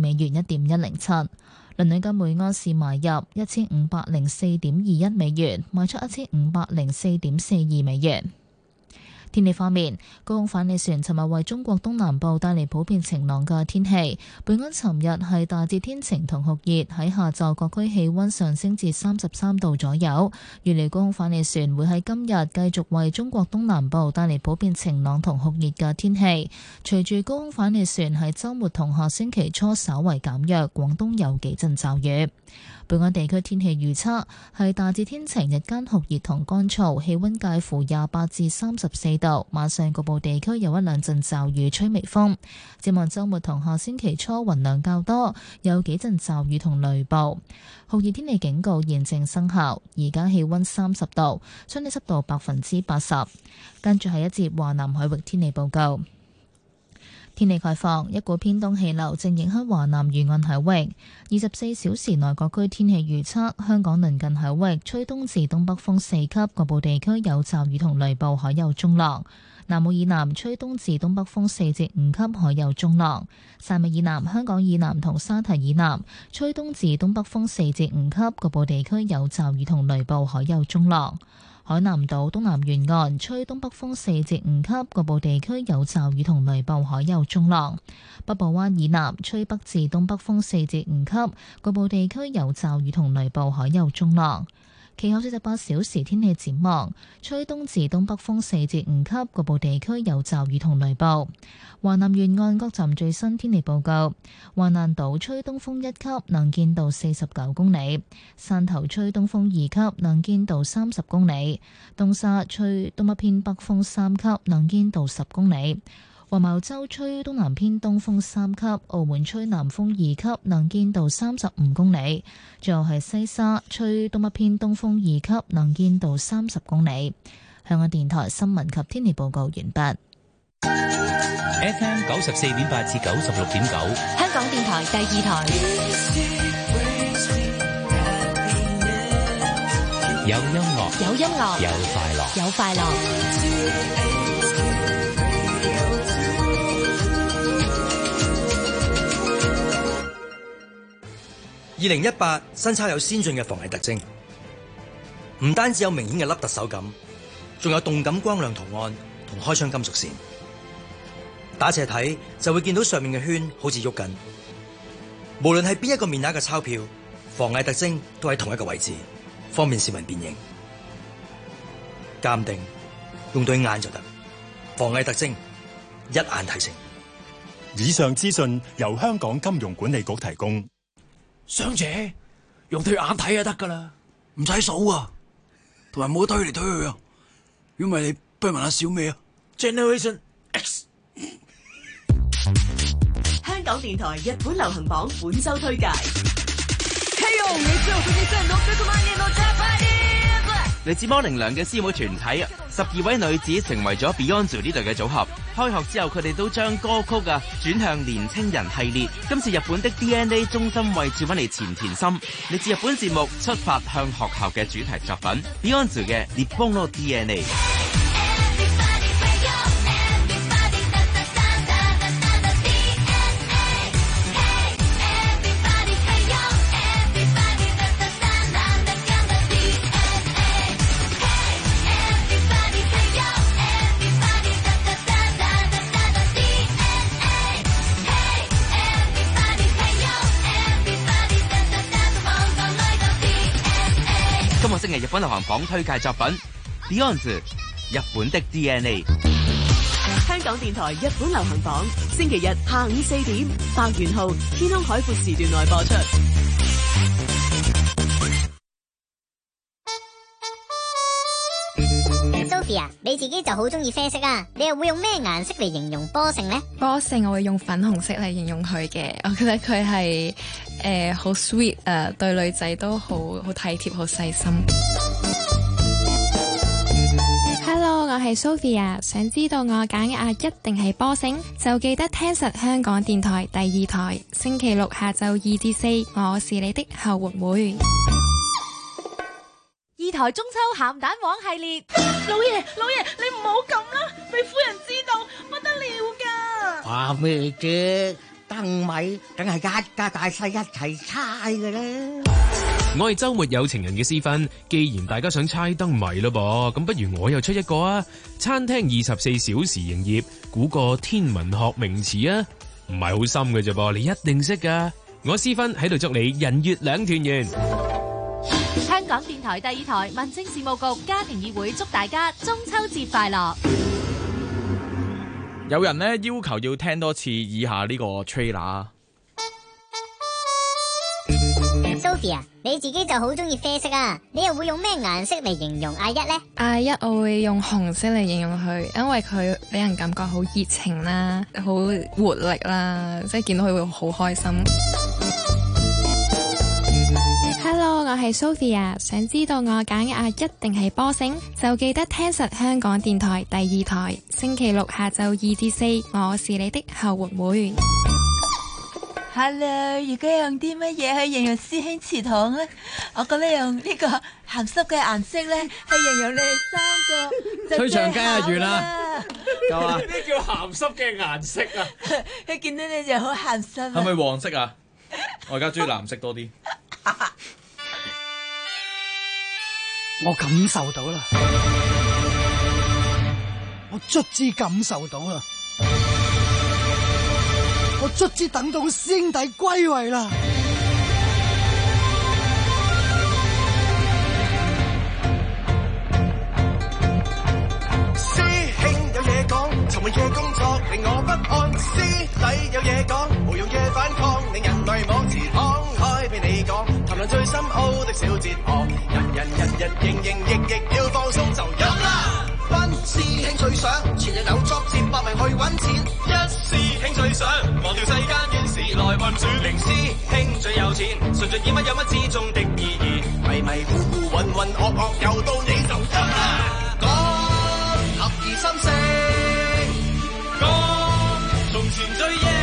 美元 1.107。倫敦金每安士買入1504.21美元，賣出1504.42美元。天氣方面，高空反氣旋尋日為中國東南部帶嚟普遍晴朗嘅天氣。本港尋日係大致天晴同酷熱，喺下晝各區氣溫上升至33度左右。預料高空反氣旋會喺今日繼續為中國東南部帶嚟普遍晴朗同酷熱嘅天氣。隨住高空反氣旋喺週末同下星期初稍為減弱，廣東有幾陣驟雨。本港地區天氣預測係大致天晴，日間酷熱同乾燥，氣溫介乎28至34度。晚上局部地區有一兩陣驟雨，吹微風。展望週末同下星期初雲量較多，有幾陣驟雨同雷暴。酷熱天氣警告現正生效。而家氣溫30度，相對濕度80%。跟住係一節華南海域天氣報告。天氣概況，一股偏東氣流正影響華南沿岸海域。24小時內各區天氣預測：香港鄰近海域吹東至東北風4級，局部地區有驟雨同雷暴，海有中浪。南澳以南吹東至東北風4至5級，海有中浪。汕尾以南、香港以南同沙堤以南吹東至東北風4至5級，局部地區有驟雨同雷暴，海有中浪。海南島東南沿岸吹東北風4至5級，局部地區有驟雨同雷暴，海有中浪。北部灣以南吹北至東北風4至5級，局部地區有驟雨同雷暴，海有中浪。其後48小時天氣展望，吹東至東北風4至5級，局部地區有驟雨同雷暴。華南沿岸各站最新天氣報告：華南島吹東風1級，能見度49公里；汕頭吹東風2級，能見度30公里；東沙吹東北偏北風3級，能見度10公里。黃茅洲吹東南偏東風3級，澳門吹南風2級，能見度35公里。最後係西沙吹東北偏東風2級，能見度30公里。香港電台新聞及天氣報告完畢。 FM 94.8至96.9， 香港電台第2台。 有音樂， 有音樂， 有快樂， 有快樂。 2018新鈔有先進嘅防偽特徵，唔單止有明顯嘅凹凸手感，仲有動感光亮圖案同開窗金屬線。打斜睇就會見到上面嘅圈好似喐緊。無論係邊一個面額嘅鈔票，防偽特徵都喺同一個位置，方便市民辨認。鑑定用對眼就得，防偽特徵一眼睇清。 以上資訊由香港金融管理局提供。 雙姐，用對眼睇就得噶啦，唔使數啊，同埋唔好推嚟推去啊。如果唔係，你不如問下小美啊。Generation X。 香港電台日本流行榜本周推介。 嚟自摩寧娘嘅師妹團體12位女子成為咗 Beyond 呢隊嘅組合。開學之後，佢哋都將歌曲轉向年青人系列。今次日本的 DNA 中心位置揾嚟前田心，嚟自日本節目出發向學校嘅主題作品 Beyond 嘅日本の DNA。今個星期日本流行榜推介作品 Beyond 日本的 DNA。 香港電台日本流行榜星期日下午4點百元號天空海闊時段內播出。 Sophia， 你自己就好中意啡色啊，你又會用咩顏色嚟形容波性呢？ 波性我會用粉紅色嚟形容佢嘅，我覺得佢係好 sweet 對女仔都好體貼好細心。 Hello， 我係 Sophia， 想知道我揀嘅顏一定係波性，就記得聽實香港電台第2台，星期六下晝2至4，我是你的後援會。 2台中秋鹹蛋黃系列， 老爺，你唔好咁啦，俾夫人知道不得了噶。 話咩啫？ 燈謎，梗係一家大細一齊猜嘅啦。 我係週末有情人嘅思芬，既然大家想猜燈謎咯噃，咁不如我又出一個啊！餐廳24小時營業，估個天文學名詞啊！唔係好深嘅啫噃，你一定識噶。我思芬喺度祝你人月兩團圓。 香港電台第二台民政事務局家庭議會祝大家中秋節快樂。 有人呢要求要聽多次以下呢個 trailer。 Sophia， 你自己就好中意啡色啊，你又會用咩顏色嚟形容阿一呢？ 阿一我會用紅色嚟形容佢，因為佢俾人感覺好熱情啦，好活力啦，即係見到佢會好開心。 Hello， 我係 Sophia， 想知道我揀嘅阿一定係波星，就記得聽實香港電台第二台，星期六下晝2至4，我是你的後援會。 Hello， 如果用啲乜嘢去形容師兄祠堂咧？我覺得用呢個鹹濕嘅顏色咧，去形容你哋三個。 吹長雞啊，完啦，夠啊！ 咩叫鹹濕嘅顏色啊？ 佢見到你就好鹹濕啊！ 係咪黃色啊？我而家中意藍色多啲。 我感受到啦，我卒之感受到啦。我卒之等到師兄弟歸位啦！ 師兄有嘢講，尋日嘅工作令我不安。師弟有嘢講，無用嘅反抗令人類網詞敞開俾你講，談論最深奧的小哲學，人日營役要放鬆就飲啦！班師兄最想前日有作接百名去揾錢，一師兄最想忘掉世間怨事來運轉，零師兄最有錢，純粹以乜有乜之中的意義，迷糊渾噩又到你就得啦！講合而心聲，講從前追憶，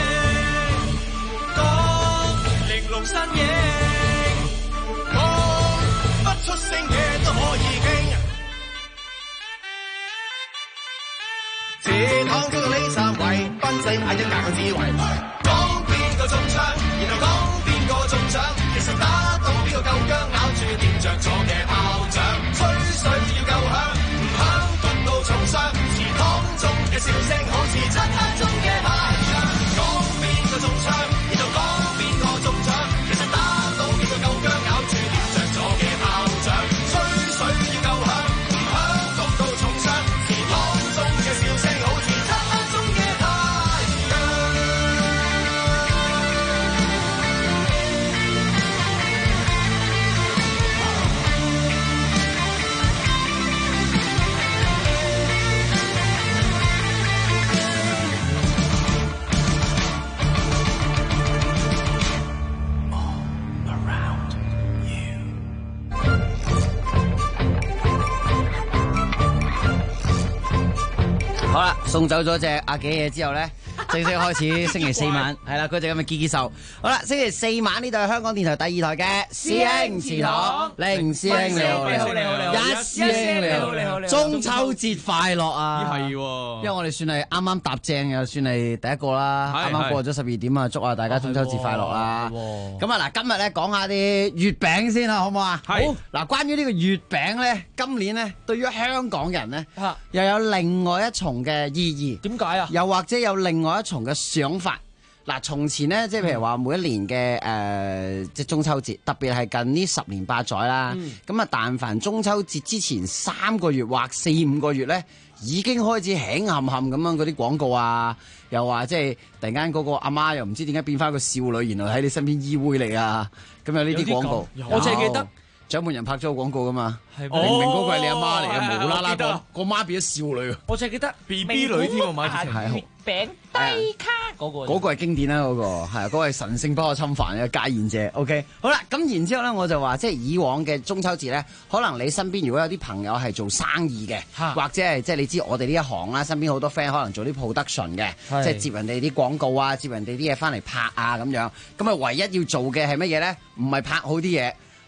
講玲瓏身影，講不出聲嘅都可以傾。這趟叫做呢三位，賓仔嗌一揀個智慧，講邊個中槍，然後講邊個中獎，其實打到邊個夠薑，咬住掂着咗嘅炮仗，吹水要夠響，唔響焗到重傷，祠堂中嘅笑聲好似漆黑中嘅太陽，講邊個中槍，然後講邊個中獎，其實打到邊個夠薑，咬住掂着咗嘅炮仗，吹水要夠響，唔響焗到重傷，祠堂中嘅笑聲好似漆黑中嘅太陽。 好啦，送走咗隻阿幾嘢之後咧，正式開始星期四晚係啦，嗰隻咁嘅結獸。好啦，星期四晚呢度係香港電台第二台嘅師兄祠堂，零師兄你好，一師兄你好，中秋節快樂啊！ 係， 因為我哋算係啱啱踏正嘅，算係第一個啦，啱啱過咗12點啊，祝下大家中秋節快樂啦！咁啊嗱，今日咧講下啲月餅先啦，好唔好啊？好嗱，關於呢個月餅咧，今年咧對於香港人咧又有另外一重嘅意義。 點解啊？ 又或者有另外一重嘅想法。嗱，從前呢，即係譬如話每一年嘅即係中秋節，特別係近呢10年8載啦。咁啊，但凡中秋節之前3個月或4、5個月咧，已經開始輕冚冚咁樣嗰啲廣告啊，又話即係突然間嗰個阿媽又唔知點解變翻個少女，然後喺你身邊依偎你啊，咁有呢啲廣告。 我淨係記得獎門人拍咗個廣告噶嘛， 明明嗰個係你阿媽嚟嘅，無啦啦個媽變咗少女。 我淨係記得 BB 女添，我買啲係餅低卡嗰個係經典啦，嗰個係啊，嗰個係神聖不可侵犯嘅家宴者。OK， 好啦，咁然之後咧，我就話即係以往嘅中秋節咧，可能你身邊如果有啲朋友係做生意嘅，或者係即係你知我哋呢一行啦，身邊好多 friend 可能做啲 production 嘅，即係接人哋啲廣告啊，接人哋啲嘢翻嚟拍啊咁樣。咁啊，唯一要做嘅係乜嘢咧？唔係拍好啲嘢。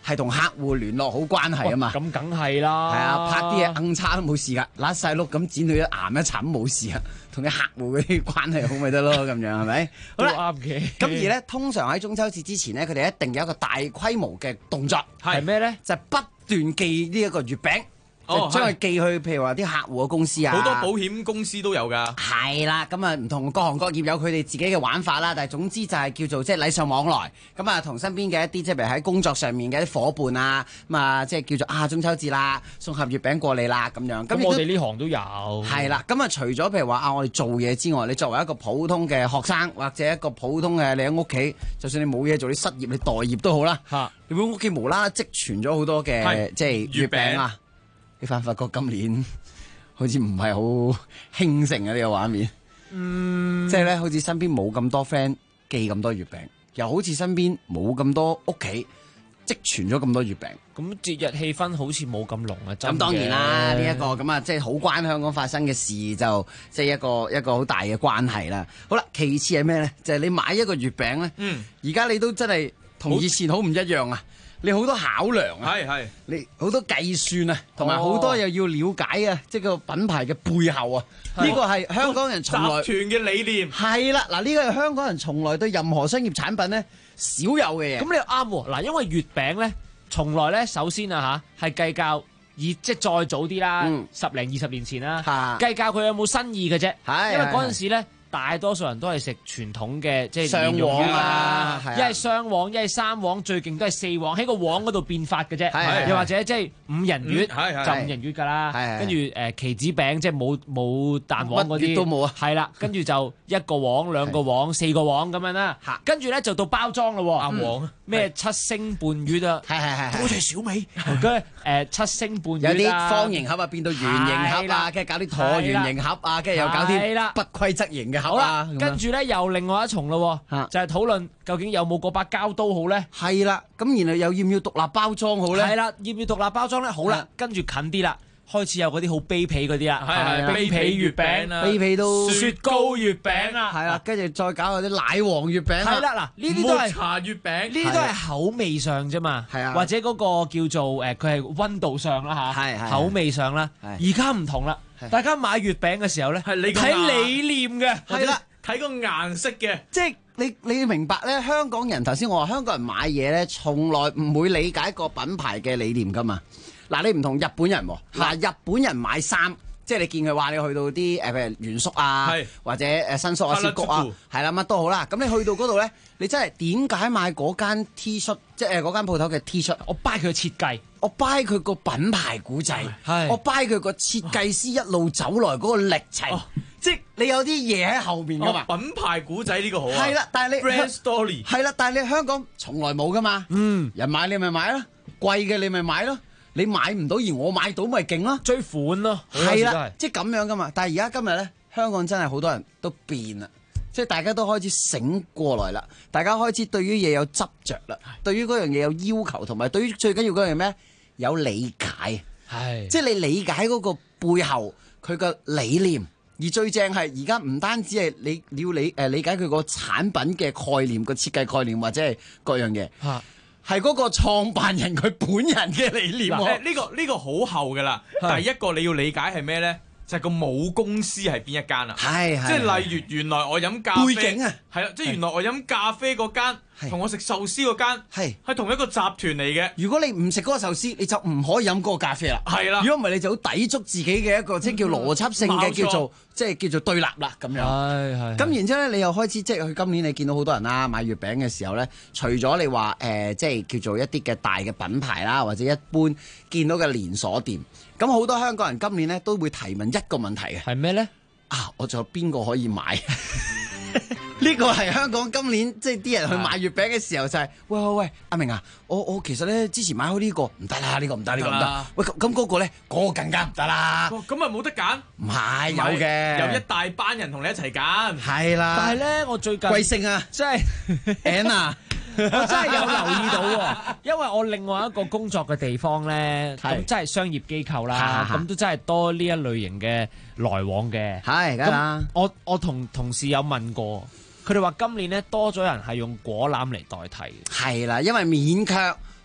係同客戶聯絡好關係啊嘛。 咁梗係啦。 係啊，拍啲嘢硬叉都冇事㗎，甩晒碌咁剪到一岩一慘冇事啊，同啲客戶嗰啲關係好咪得咯，咁樣係咪？好啦， 啱嘅。 咁而咧，通常喺中秋節之前咧，佢哋一定有一個大規模嘅動作， 係咩咧？ 就係不斷寄呢一個月餅。就將佢寄去，譬如話啲客戶嘅公司啊， 好多保險公司都有㗎。 係啦，咁啊唔同各行各業有佢哋自己嘅玩法啦，但係總之就係叫做即係禮尚往來。咁啊，同身邊嘅一啲即係譬如喺工作上面嘅一啲夥伴啊，咁啊即係叫做中秋節啦，送盒月餅過嚟啦咁樣。 咁我哋呢行都有。 係啦，咁啊除咗譬如話我哋做嘢之外，你作為一個普通嘅學生或者一個普通嘅你喺屋企，就算你冇嘢做，你失業你待業都好啦。你會屋企無啦啦積存咗好多嘅即係月餅啊！你發覺今年好似唔係好興盛啊呢個畫面，即係咧好似身邊冇咁多 friend 寄咁多月餅，又好似身邊冇咁多屋企積存咗咁多月餅。 咁節日氣氛好似冇咁濃啊！ 咁當然啦，呢一個咁啊，即係好關香港發生嘅事，就即係一個好大嘅關係啦。好啦，其次係咩咧？就係你買一個月餅咧，而家你都真係同以前好唔一樣啊！你好多考量啊， 係你好多計算啊，同埋好多又要了解啊，即係個品牌嘅背後啊，呢個係香港人從來集團嘅理念。 係啦，嗱呢個係香港人從來對任何商業產品咧少有嘅嘢。 咁你啱喎，嗱，因為月餅咧，從來咧首先啊嚇係計較即係再早啲啦，10零20年前啦，計較佢有冇新意嘅啫，因為嗰陣時咧。大多數人都係食傳統嘅，即係雙黃啊， 一係雙黃，一係三黃，最勁都係四黃，喺個黃嗰度變法嘅啫。又或者即係五仁月就五仁月㗎啦，跟住棋子餅即係冇蛋黃嗰啲都冇啊。 係啦，跟住就一個黃、兩個黃、4個黃咁樣啦。跟住咧就到包裝咯， 黃咩7星半月啊， 係好似小美嗰7星半月有啲方形盒啊變到圓形盒啊，跟住搞啲橢圓形盒啊，跟住又搞啲不規則型嘅。 好啦，跟住咧又另外一重咯，就係討論究竟有冇嗰把膠刀好咧？ 係啦，咁然後又要唔要獨立包裝好咧？ 係啦，要唔要獨立包裝咧？好啦，跟住近啲啦，開始有嗰啲好卑鄙嗰啲啦，係卑鄙月餅啊， 卑鄙到雪糕月餅啊， 係啦，跟住再搞嗰啲奶黃月餅。 係啦，嗱呢啲都係茶月餅， 呢啲都係口味上啫嘛，係啊，或者嗰個叫做佢係溫度上啦嚇，係口味上啦。而家唔同啦。大家買月餅嘅時候咧，係你睇理念嘅， 係啦， 睇個顏色嘅， 即係你要明白咧，香港人頭先我話香港人買嘢咧，從來唔會理解個品牌嘅理念噶嘛。嗱，你唔同日本人喎，嗱日本人買衫，即係你見佢話你去到啲譬如原宿啊，或者新宿啊、涉谷啊，係啦乜都好啦。咁你去到嗰度咧，你真係點解買嗰間 T 恤，即係嗰間鋪頭嘅 T 恤？ 我 buy 佢嘅設計， 我 buy 佢個品牌故仔，我 buy 佢個設計師一路走來嗰個歷程，即係你有啲嘢喺後面噶嘛。 品牌故仔呢個好啊， 係啦，但係你 brand story 係啦，但係你香港從來冇噶嘛。人買你咪買咯，貴嘅你咪買咯。你買唔到而我買到咪勁咯， 追款咯， 係啦，即係咁樣噶嘛。但係而家今日咧，香港真係好多人都變啦，即係大家都開始醒過來啦，大家開始對於嘢有執着啦，對於嗰樣嘢有要求，同埋對於最緊要嗰樣咩有理解，係即係你理解嗰個背後佢個理念，而最正係而家唔單止係你要理解佢個產品嘅概念、個設計概念或者係各樣嘢。係嗰個創辦人佢本人嘅理念喎。 呢個好厚㗎啦。第一個你要理解係咩咧？就係個母公司係邊一間啊？係即係例如原來我飲咖啡背景啊， 係啦，即係原來我飲咖啡嗰間同我食壽司嗰間係同一個集團嚟嘅。 如果你唔食嗰個壽司，你就唔可以飲嗰個咖啡啦。係啦，如果唔係你就好抵觸自己嘅一個即係叫邏輯性嘅叫做即係叫做對立啦咁樣。係咁然之後咧，你又開始即係佢今年你見到好多人啦買月餅嘅時候咧，除咗你話即係叫做一啲嘅大嘅品牌啦，或者一般見到嘅連鎖店。咁好多香港人今年咧都會提問一個問題嘅， 係咩咧？ 我仲有邊個可以買？呢個係香港今年即係啲人去買月餅嘅時候就係，喂，阿明啊，我其實咧之前買開呢個唔得啦，呢個唔得，呢個唔得。喂，咁嗰個咧，嗰個更加唔得啦。 咁咪冇得揀？唔係有嘅， 有一大班人同你一齊揀。 係啦。 但係咧，我最近貴姓啊？ 即係 Anna。 我真係有留意到喎，因為我另外一個工作嘅地方咧，咁真係商業機構啦，咁都真係多呢一類型嘅來往嘅。係，梗係啦。我同同事有問過，佢哋話今年咧多咗人係用果籃嚟代替。 係啦，因為勉強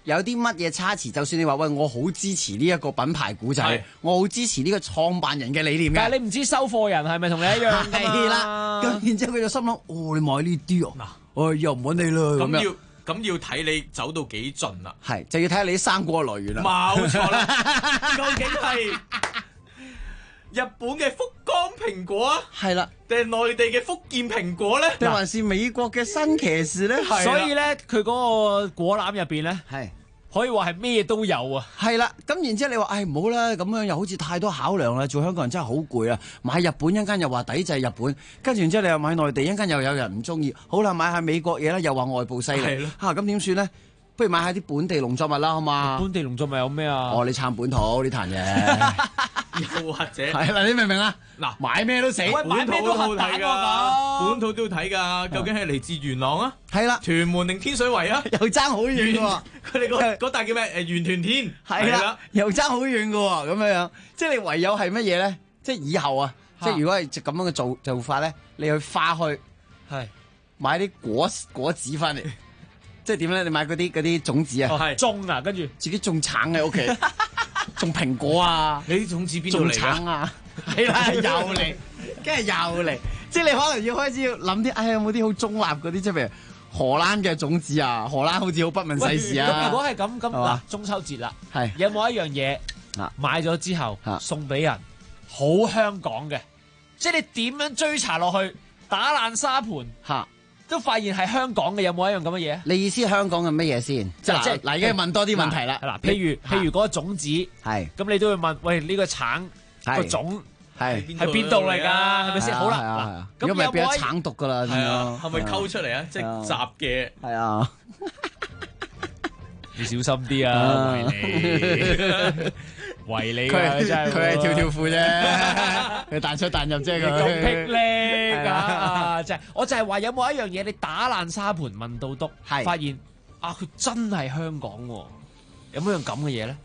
有啲乜嘢差池，就算你話喂，我好支持呢一個品牌故仔，我好支持呢個創辦人嘅理念嘅。 但係你唔知收貨人係咪同你一樣㗎嘛？ 係啦，咁然之後佢就心諗，你買呢啲啊，又唔揾你啦咁要睇你走到幾盡啦。 係就要睇下你啲生果來源啦。 冇錯啦，究竟係日本嘅福岡蘋果啊， 係啦， 定係內地嘅福建蘋果咧？ 定還是美國嘅新騎士咧？ 所以咧，佢嗰個果籃入邊咧， 係可以話係咩都有啊。 係啦，咁然之後你話，唔好啦，咁樣又好似太多考量啦。做香港人真係好攰啊！買日本一間又話抵制日本，跟住然之後你又買內地一間又有人唔中意。好啦，買下美國嘢啦，又話外部勢力。咁點算咧？不如買下啲本地農作物啦，好嘛？ 本地農作物有咩啊？ 你撐本土呢壇嘢。 又或者係啦，你明唔明啊？嗱，買咩都死， 買咩都好睇㗎，本土都要睇㗎。究竟係嚟自元朗啊？ 係啦， 屯門定天水圍啊？ 又爭好遠喎！ 佢哋嗰笪叫咩？元屯天係啦，又爭好遠㗎喎，咁樣即係你唯有係乜嘢咧？即係以後啊，即係如果係咁樣嘅做法咧，你去花墟係買啲果子翻嚟。即係點咧？你買嗰啲種子啊， 種啊，跟住自己種橙喺屋企，種蘋果啊， 你啲種子邊度嚟？ 種橙啊，係啦，又嚟，跟住又嚟，即係你可能要開始要諗啲，有冇啲好中立嗰啲，即係譬如荷蘭嘅種子啊，荷蘭好似好不問世事啊。 咁如果係咁嗱，中秋節啦， 係有冇一樣嘢買咗之後送俾人，好香港嘅，即係你點樣追查落去，打爛沙盤嚇。 都發現係香港嘅，有冇一樣咁嘅嘢？ 你意思香港嘅乜嘢先？即係嗱，而家問多啲問題啦。 嗱，譬如嗰個種子， 係咁你都會問，喂，呢個橙個種係邊度嚟㗎？係咪先？好啦， 咁有冇變咗橙毒㗎啦？ 係啊，係咪溝出嚟啊？即係雜嘅。 係啊， 你小心啲啊，維你佢真係佢係跳褲啫，佢彈出彈入啫，佢咁霹靂啊！真係，我就係話有冇一樣嘢你打爛沙盤問到篤，發現啊佢真係香港喎，有冇樣咁嘅嘢咧？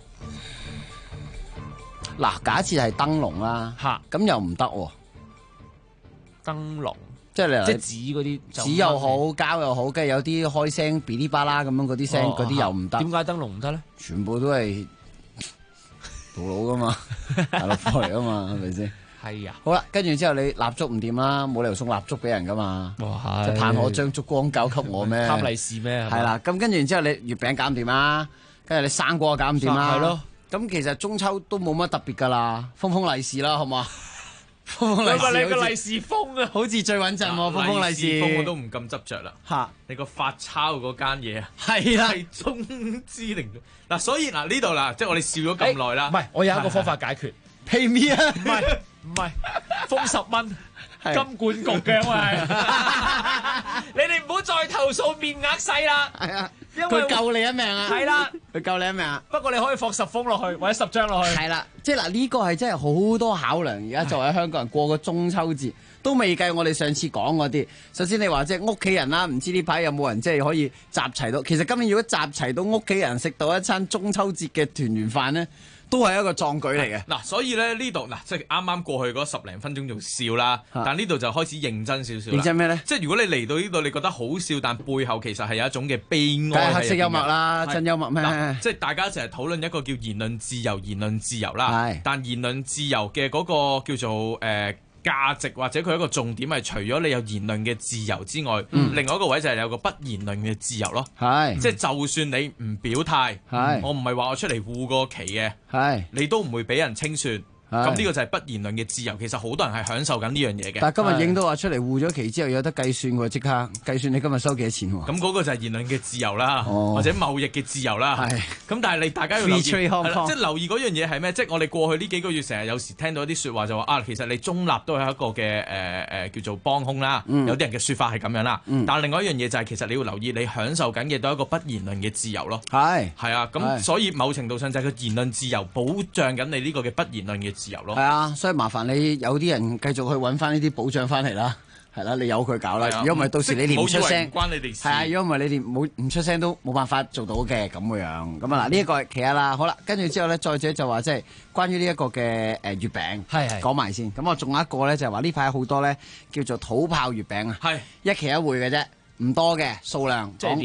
嗱，假設係燈籠啦，咁又唔得喎。 燈籠即係你即係紙嗰啲， 紙又好，膠又好，跟住有啲開聲嗶哩吧啦咁樣嗰啲聲，嗰啲又唔得。 點解燈籠唔得咧？ 全部都係道佬噶嘛，大陸貨嚟噶嘛，係咪先？ 係啊。 好啦，跟住之後你蠟燭唔掂啦，冇理由送蠟燭俾人噶嘛。 哇， 即係盼我將燭光交給我咩？ 貪利是咩？ 係啦，咁跟住然之後你月餅搞唔掂啦，跟住你生果搞唔掂啦。 係咯。 咁其實中秋都冇乜特別噶啦，封封利是啦，好嘛？封封利是， 你個利是封啊， 好似最穩陣喎，封封利是。 封我都唔咁執着啦。 嚇， 你個發鈔嗰間嘢啊， 係啦， 係中之靈嗱，所以嗱呢度啦，即係我哋笑咗咁耐啦。 唔係，我有一個方法解決。 Pay me 啊！ 唔係，封10蚊。金管局嘅喂，你哋唔好再投訴面額細啦。 係啊， 因為佢救你一命啊。 係啦， 佢救你一命啊。 不過你可以放10封落去，或者10張落去。 係啦，即係嗱呢個係真係好多考量。而家作為香港人過個中秋節，都未計我哋上次講嗰啲。首先你話即係屋企人啦，唔知呢排有冇人即係可以集齊到？其實今年如果集齊到屋企人食到一餐中秋節嘅團圓飯咧，都係一個壯舉嚟嘅。 嗱，所以咧呢度嗱，即係啱啱過去嗰10零分鐘仲笑啦，但呢度就開始認真少少啦。 認真咩咧？ 即係如果你嚟到呢度，你覺得好笑，但背後其實係有一種嘅悲哀。 黑色幽默啦，真幽默咩？ 即係大家成日討論一個叫言論自由，言論自由啦。但言論自由嘅嗰個叫做價值或者佢一個重點係除咗你有言論嘅自由之外，另外一個位就係有個不言論嘅自由咯。即係就算你唔表態，我唔係話我出嚟護個旗嘅，你都唔會俾人清算。咁呢個就係不言論嘅自由。其實好多人係享受緊呢樣嘢嘅。 但係今日影到話出嚟護咗旗之後有得計算喎，即刻計算你今日收幾多錢喎。 咁嗰個就係言論嘅自由啦，或者貿易嘅自由啦。咁但係大家要留意，即係留意嗰樣嘢係咩？即係我哋過去呢幾個月成日有時聽到一啲説話就話其實你中立都係一個嘅叫做幫兇啦。有啲人嘅説法係咁樣啦。但係另外一樣嘢就係其實你要留意，你享受緊嘅都係一個不言論嘅自由咯。係啊，咁所以某程度上就係個言論自由保障緊你呢個嘅不言論嘅自由咯。 係啊，所以麻煩你有啲人繼續去揾翻呢啲保障翻嚟啦，係啦，你由佢搞啦。如果唔係到時你連唔出聲， 關你哋事。 係啊，如果唔係你連唔出聲都冇辦法做到嘅咁嘅樣。咁啊嗱，呢一個係其一啦。好啦，跟住之後咧，再者就話即係關於呢一個嘅月餅，講埋先。咁我仲有一個咧，就係話呢排好多咧叫做土炮月餅啊，一期一會嘅啫，唔多嘅數量。 即係點啊？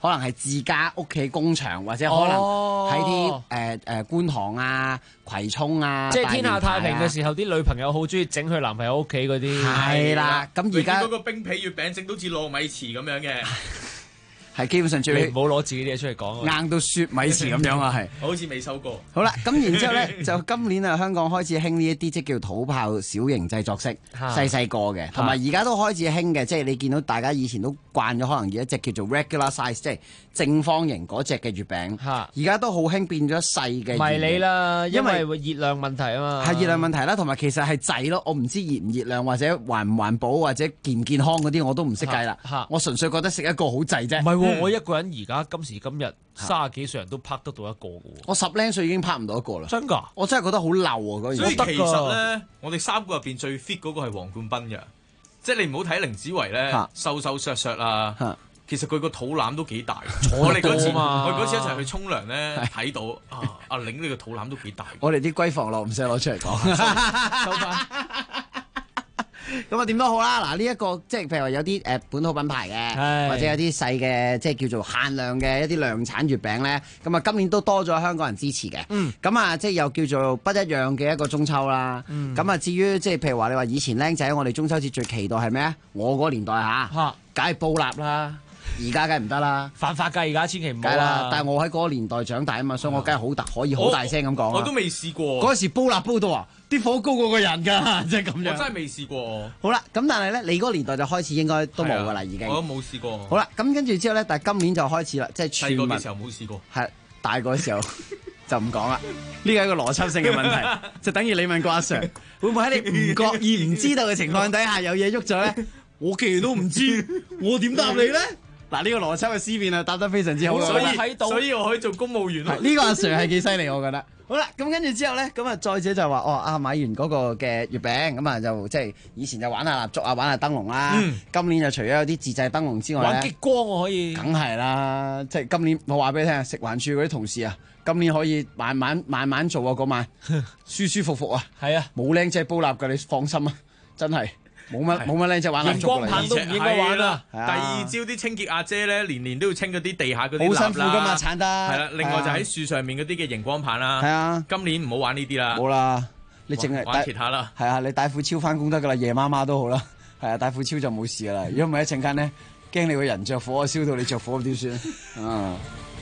可能係自家屋企工場，或者可能喺啲觀塘啊、葵涌啊， 即係天下太平嘅時候，啲女朋友好中意整佢男朋友屋企嗰啲。 係啦，咁而家嗰個冰皮月餅整到似糯米糍咁樣嘅。 係基本上最唔好攞自己啲嘢出嚟講， 硬到雪米糍咁樣啊！係， 好似未收過。 好啦，咁然之後咧，就今年啊，香港開始興呢一啲即叫土炮小型製作式，細個嘅，同埋而家都開始興嘅，即係你見到大家以前都慣咗，可能有一隻叫做 regular size， 即係正方形嗰隻嘅月餅，而家都好興變咗細嘅。迷你啦， 因為熱量問題啊嘛。 係熱量問題啦，同埋其實係滯咯，我唔知熱唔熱量或者環唔環保或者健唔健康嗰啲我都唔識計啦。我純粹覺得食一個好滯啫。 唔係喎，我一個人而家今時今日30幾歲人都拍得到一個嘅喎。 我10零歲已經拍唔到一個啦。 真㗎？ 我真係覺得好漏啊！嗰樣。 所以其實咧，我哋3個入邊最 fit 嗰個係黃冠斌嘅，即係你唔好睇凌子維咧，瘦瘦削削啊。其實佢個肚腩都幾大。我哋嗰次一齊去沖涼咧，睇到阿玲呢個肚腩都幾大。 我哋啲閨房樂唔使攞出嚟講。收翻。咁啊點都好啦，嗱呢一個即係譬如話有啲本土品牌嘅，或者有啲細嘅即係叫做限量嘅一啲量產月餅咧，咁啊今年都多咗香港人支持嘅。咁啊即係又叫做不一樣嘅一個中秋啦。咁啊至於即係譬如話你話以前僆仔我哋中秋節最期待係咩啊？我嗰年代梗係煲蠟啦。而家梗係唔得啦， 犯法㗎！而家千祈唔好啦。但係我喺嗰個年代長大啊嘛，所以我梗係可以好大聲咁講。 我都未試過。 嗰時煲蠟煲到啊，啲火高過個人㗎，即係咁樣。 我真係未試過。 好啦，咁但係咧，你嗰個年代就開始應該都冇㗎啦，已經。 我都冇試過。 好啦，咁跟住之後咧，但係今年就開始啦，即係全民。 細個嘅時候冇試過。 係大個嘅時候就唔講啦。呢個係一個邏輯性嘅問題，就等於你問過阿 Sir， 會唔會喺你唔覺意唔知道嘅情況底下有嘢喐咗咧？我既然都唔知，我點答你咧？嗱，呢個邏輯嘅思辨啊，答得非常之好， 所以我可以做公務員。 呢個阿 Sir 係幾犀利，我覺得。好啦，咁跟住之後咧，咁啊再者就話買完嗰個嘅月餅，咁啊就即係以前就玩下蠟燭啊，玩下燈籠啦。今年就除咗有啲自製燈籠之外咧， 玩激光我可以。 梗係啦，即係今年我話俾你聽，食環署嗰啲同事啊，今年可以慢慢做啊，嗰晚舒舒服服啊。係啊，冇靚仔煲蠟㗎，你放心啊，真係。冇乜靚仔玩蠟燭， 熒光棒都唔應該玩啦。 第二朝啲清潔阿姐咧，年都要清嗰啲地下嗰啲蠟啦。 好辛苦噶嘛，鏟得。 係啦，另外就喺樹上面嗰啲嘅熒光棒啦。係啊，今年唔好玩呢啲啦。 冇啦，你淨係玩其他啦。 係啊，你帶副超翻工得噶啦，夜媽媽都好啦。係啊，帶副超就冇事噶啦。如果唔係一陣間咧，驚你個人着火燒到你着火點算啊？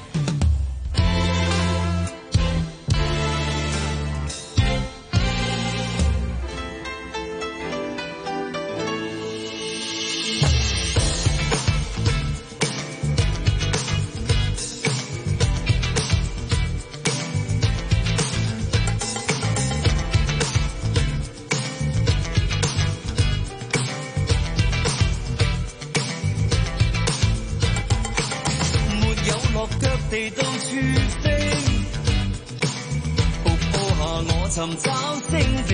地到處飛，瀑布下我尋找聖地，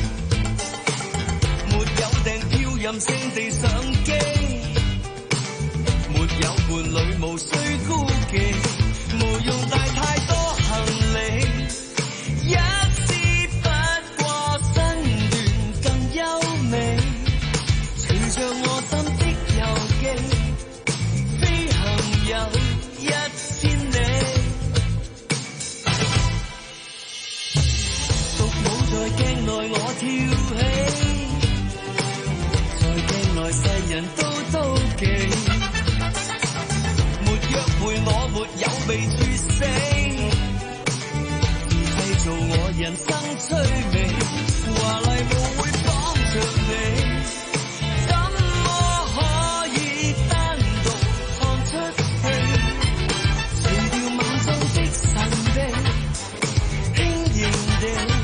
沒有訂票任性地上機，沒有伴侶無需孤忌，無用帶太多行李，一絲不過身段更優美，隨着我心的遊記，飛行有鏡內我跳起，在鏡內世人都妒忌，沒約會我沒有被絕死，製造我人生趣味，華麗舞會綁着你，怎麼可以單獨看出戲，除掉眼中的神秘，輕盈地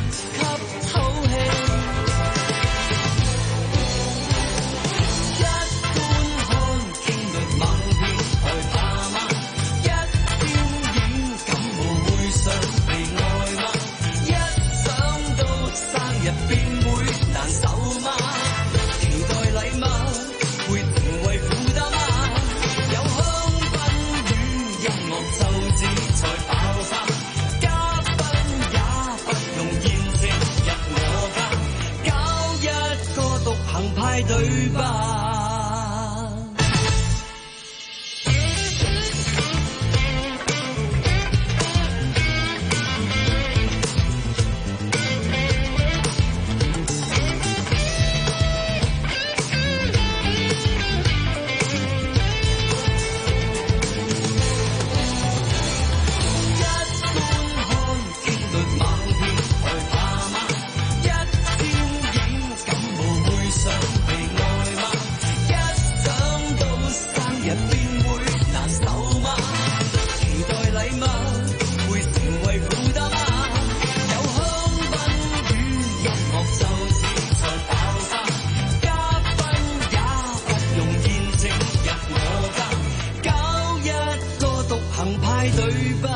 對吧？ 行派對吧，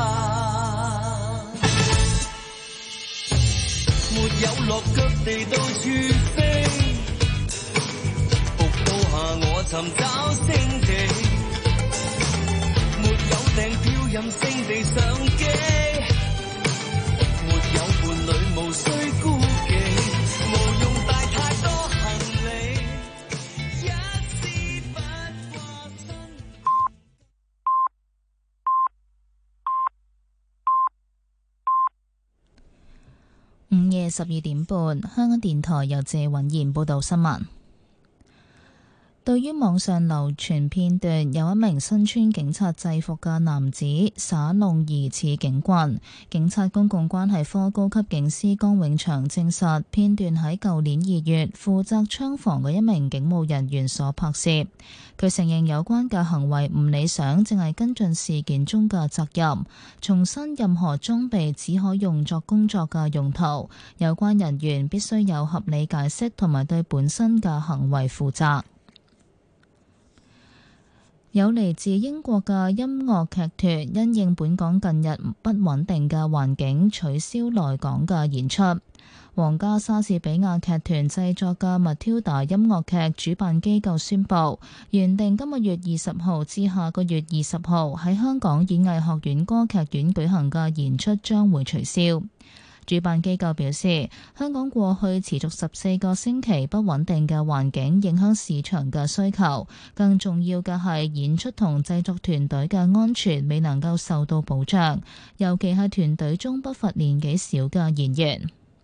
沒有落腳地到處飛，伏到下我尋找星地，沒有訂票任性地上機，沒有伴侶無需孤忌，無用帶太多行李，一絲不掛心。 午夜12點半，香港電台由謝允賢報道新聞。對於網上流傳片段，有一名身穿警察制服嘅男子耍弄疑似警棍，警察公共關係科高級警司江永祥證實，片段喺舊年2月負責槍房嘅一名警務人員所拍攝。佢承認有關嘅行為唔理想，正係跟進事件中嘅責任。重申任何裝備只可用作工作嘅用途，有關人員必須有合理解釋同埋對本身嘅行為負責。有嚟自英國嘅音樂劇團因應本港近日不穩定嘅環境，取消來港嘅演出。皇家莎士比亞劇團製作嘅 Matilda 音樂劇主辦機構宣布，原定今個月20號至下個月20號喺香港演藝學院歌劇院舉行嘅演出將會取消。主辦機構表示，香港過去持續14個星期不穩定嘅環境影響市場嘅需求，更重要嘅係演出同製作團隊嘅安全未能夠受到保障，尤其係團隊中不乏年紀小嘅演員。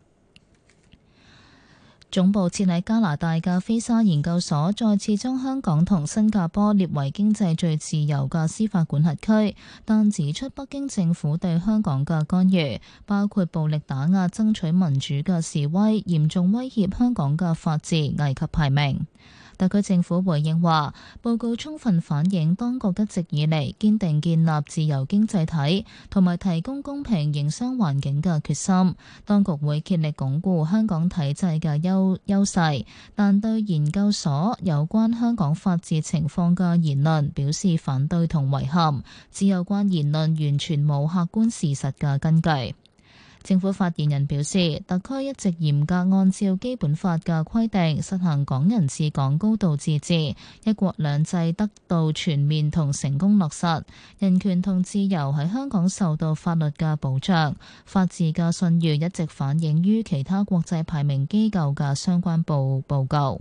總部設喺加拿大嘅菲沙研究所再次將香港同新加坡列為經濟最自由嘅司法管轄區，但指出北京政府對香港嘅干預，包括暴力打壓爭取民主嘅示威，嚴重威脅香港嘅法治，危及排名。特區政府回應話，報告充分反映當局一直以嚟堅定建立自由經濟體同埋提供公平營商環境嘅決心。當局會竭力鞏固香港體制嘅優勢，但對研究所有關香港法治情況嘅言論表示反對同遺憾，指有關言論完全冇客觀事實嘅根據。政府發言人表示，特區一直嚴格按照基本法嘅規定實行港人治港、高度自治，一國兩制得到全面同成功落實，人權同自由喺香港受到法律嘅保障，法治嘅信譽一直反映於其他國際排名機構嘅相關報告。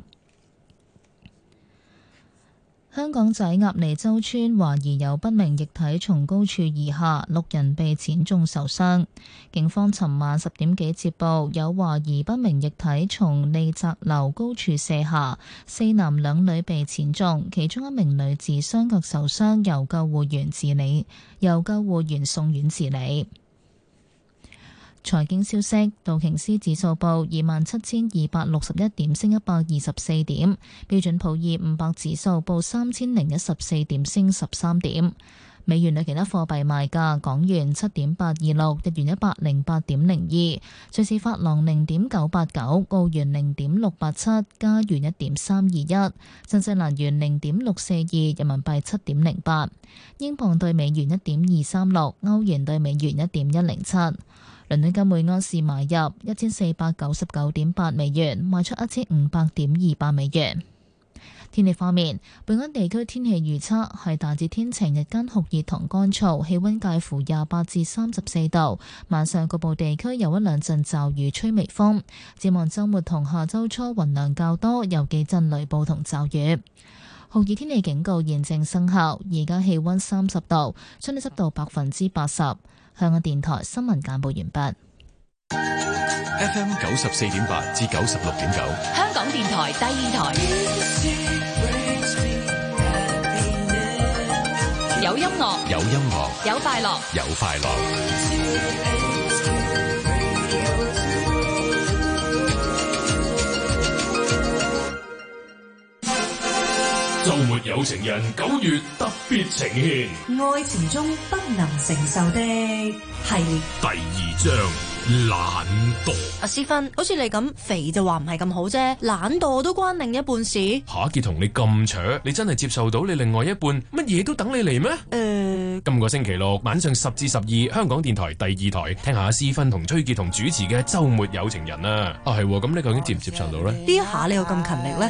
香港仔鴨脷洲村懷疑有不明液體從高處而下，6人被濺中受傷。警方尋晚10點幾接報，有懷疑不明液體從利澤樓高處瀉下，4男2女被濺中，其中一名女子雙腳受傷，由救護員送院治理。財經消息，道瓊斯指數報27,261點，升124點；標準普爾500指數報3,014點，升13點。美元對其他貨幣賣價：港元7.826，日元108.02，瑞士法郎0.989，澳元0.687，加元1.321，新西蘭元0.642，人民幣7.08，英鎊對美元1.236，歐元對美元1.107。倫敦金每盎司買入1499.8美元，賣出1500.28美元。天氣方面，本港地區天氣預測係大致天晴，日間酷熱同乾燥，氣溫介乎28至34度。晚上局部地區有1兩陣驟雨，吹微風。展望週末同下週初雲量較多，有幾陣雷暴同驟雨。酷熱天氣警告現正生效，而家氣溫30度，相對濕度80%。香港電台新聞簡報完畢。 FM 94.8至96.9， 香港電台第二台，有音樂， 有音樂， 有快樂， 有快樂。 週末有情人9月特別呈現愛情中不能承受的系列第2章懶惰。 阿思芬，好似你咁肥就話唔係咁好啫，懶惰都關另一半事。 夏傑同你咁扯，你真係接受到你另外一半乜嘢都等你嚟咩？今個星期六晚上10至12，香港電台第2台，聽下思芬同崔傑同主持嘅週末有情人啊！係喎，咁你究竟接唔接受到呢？ 呢一下你又咁勤力呢？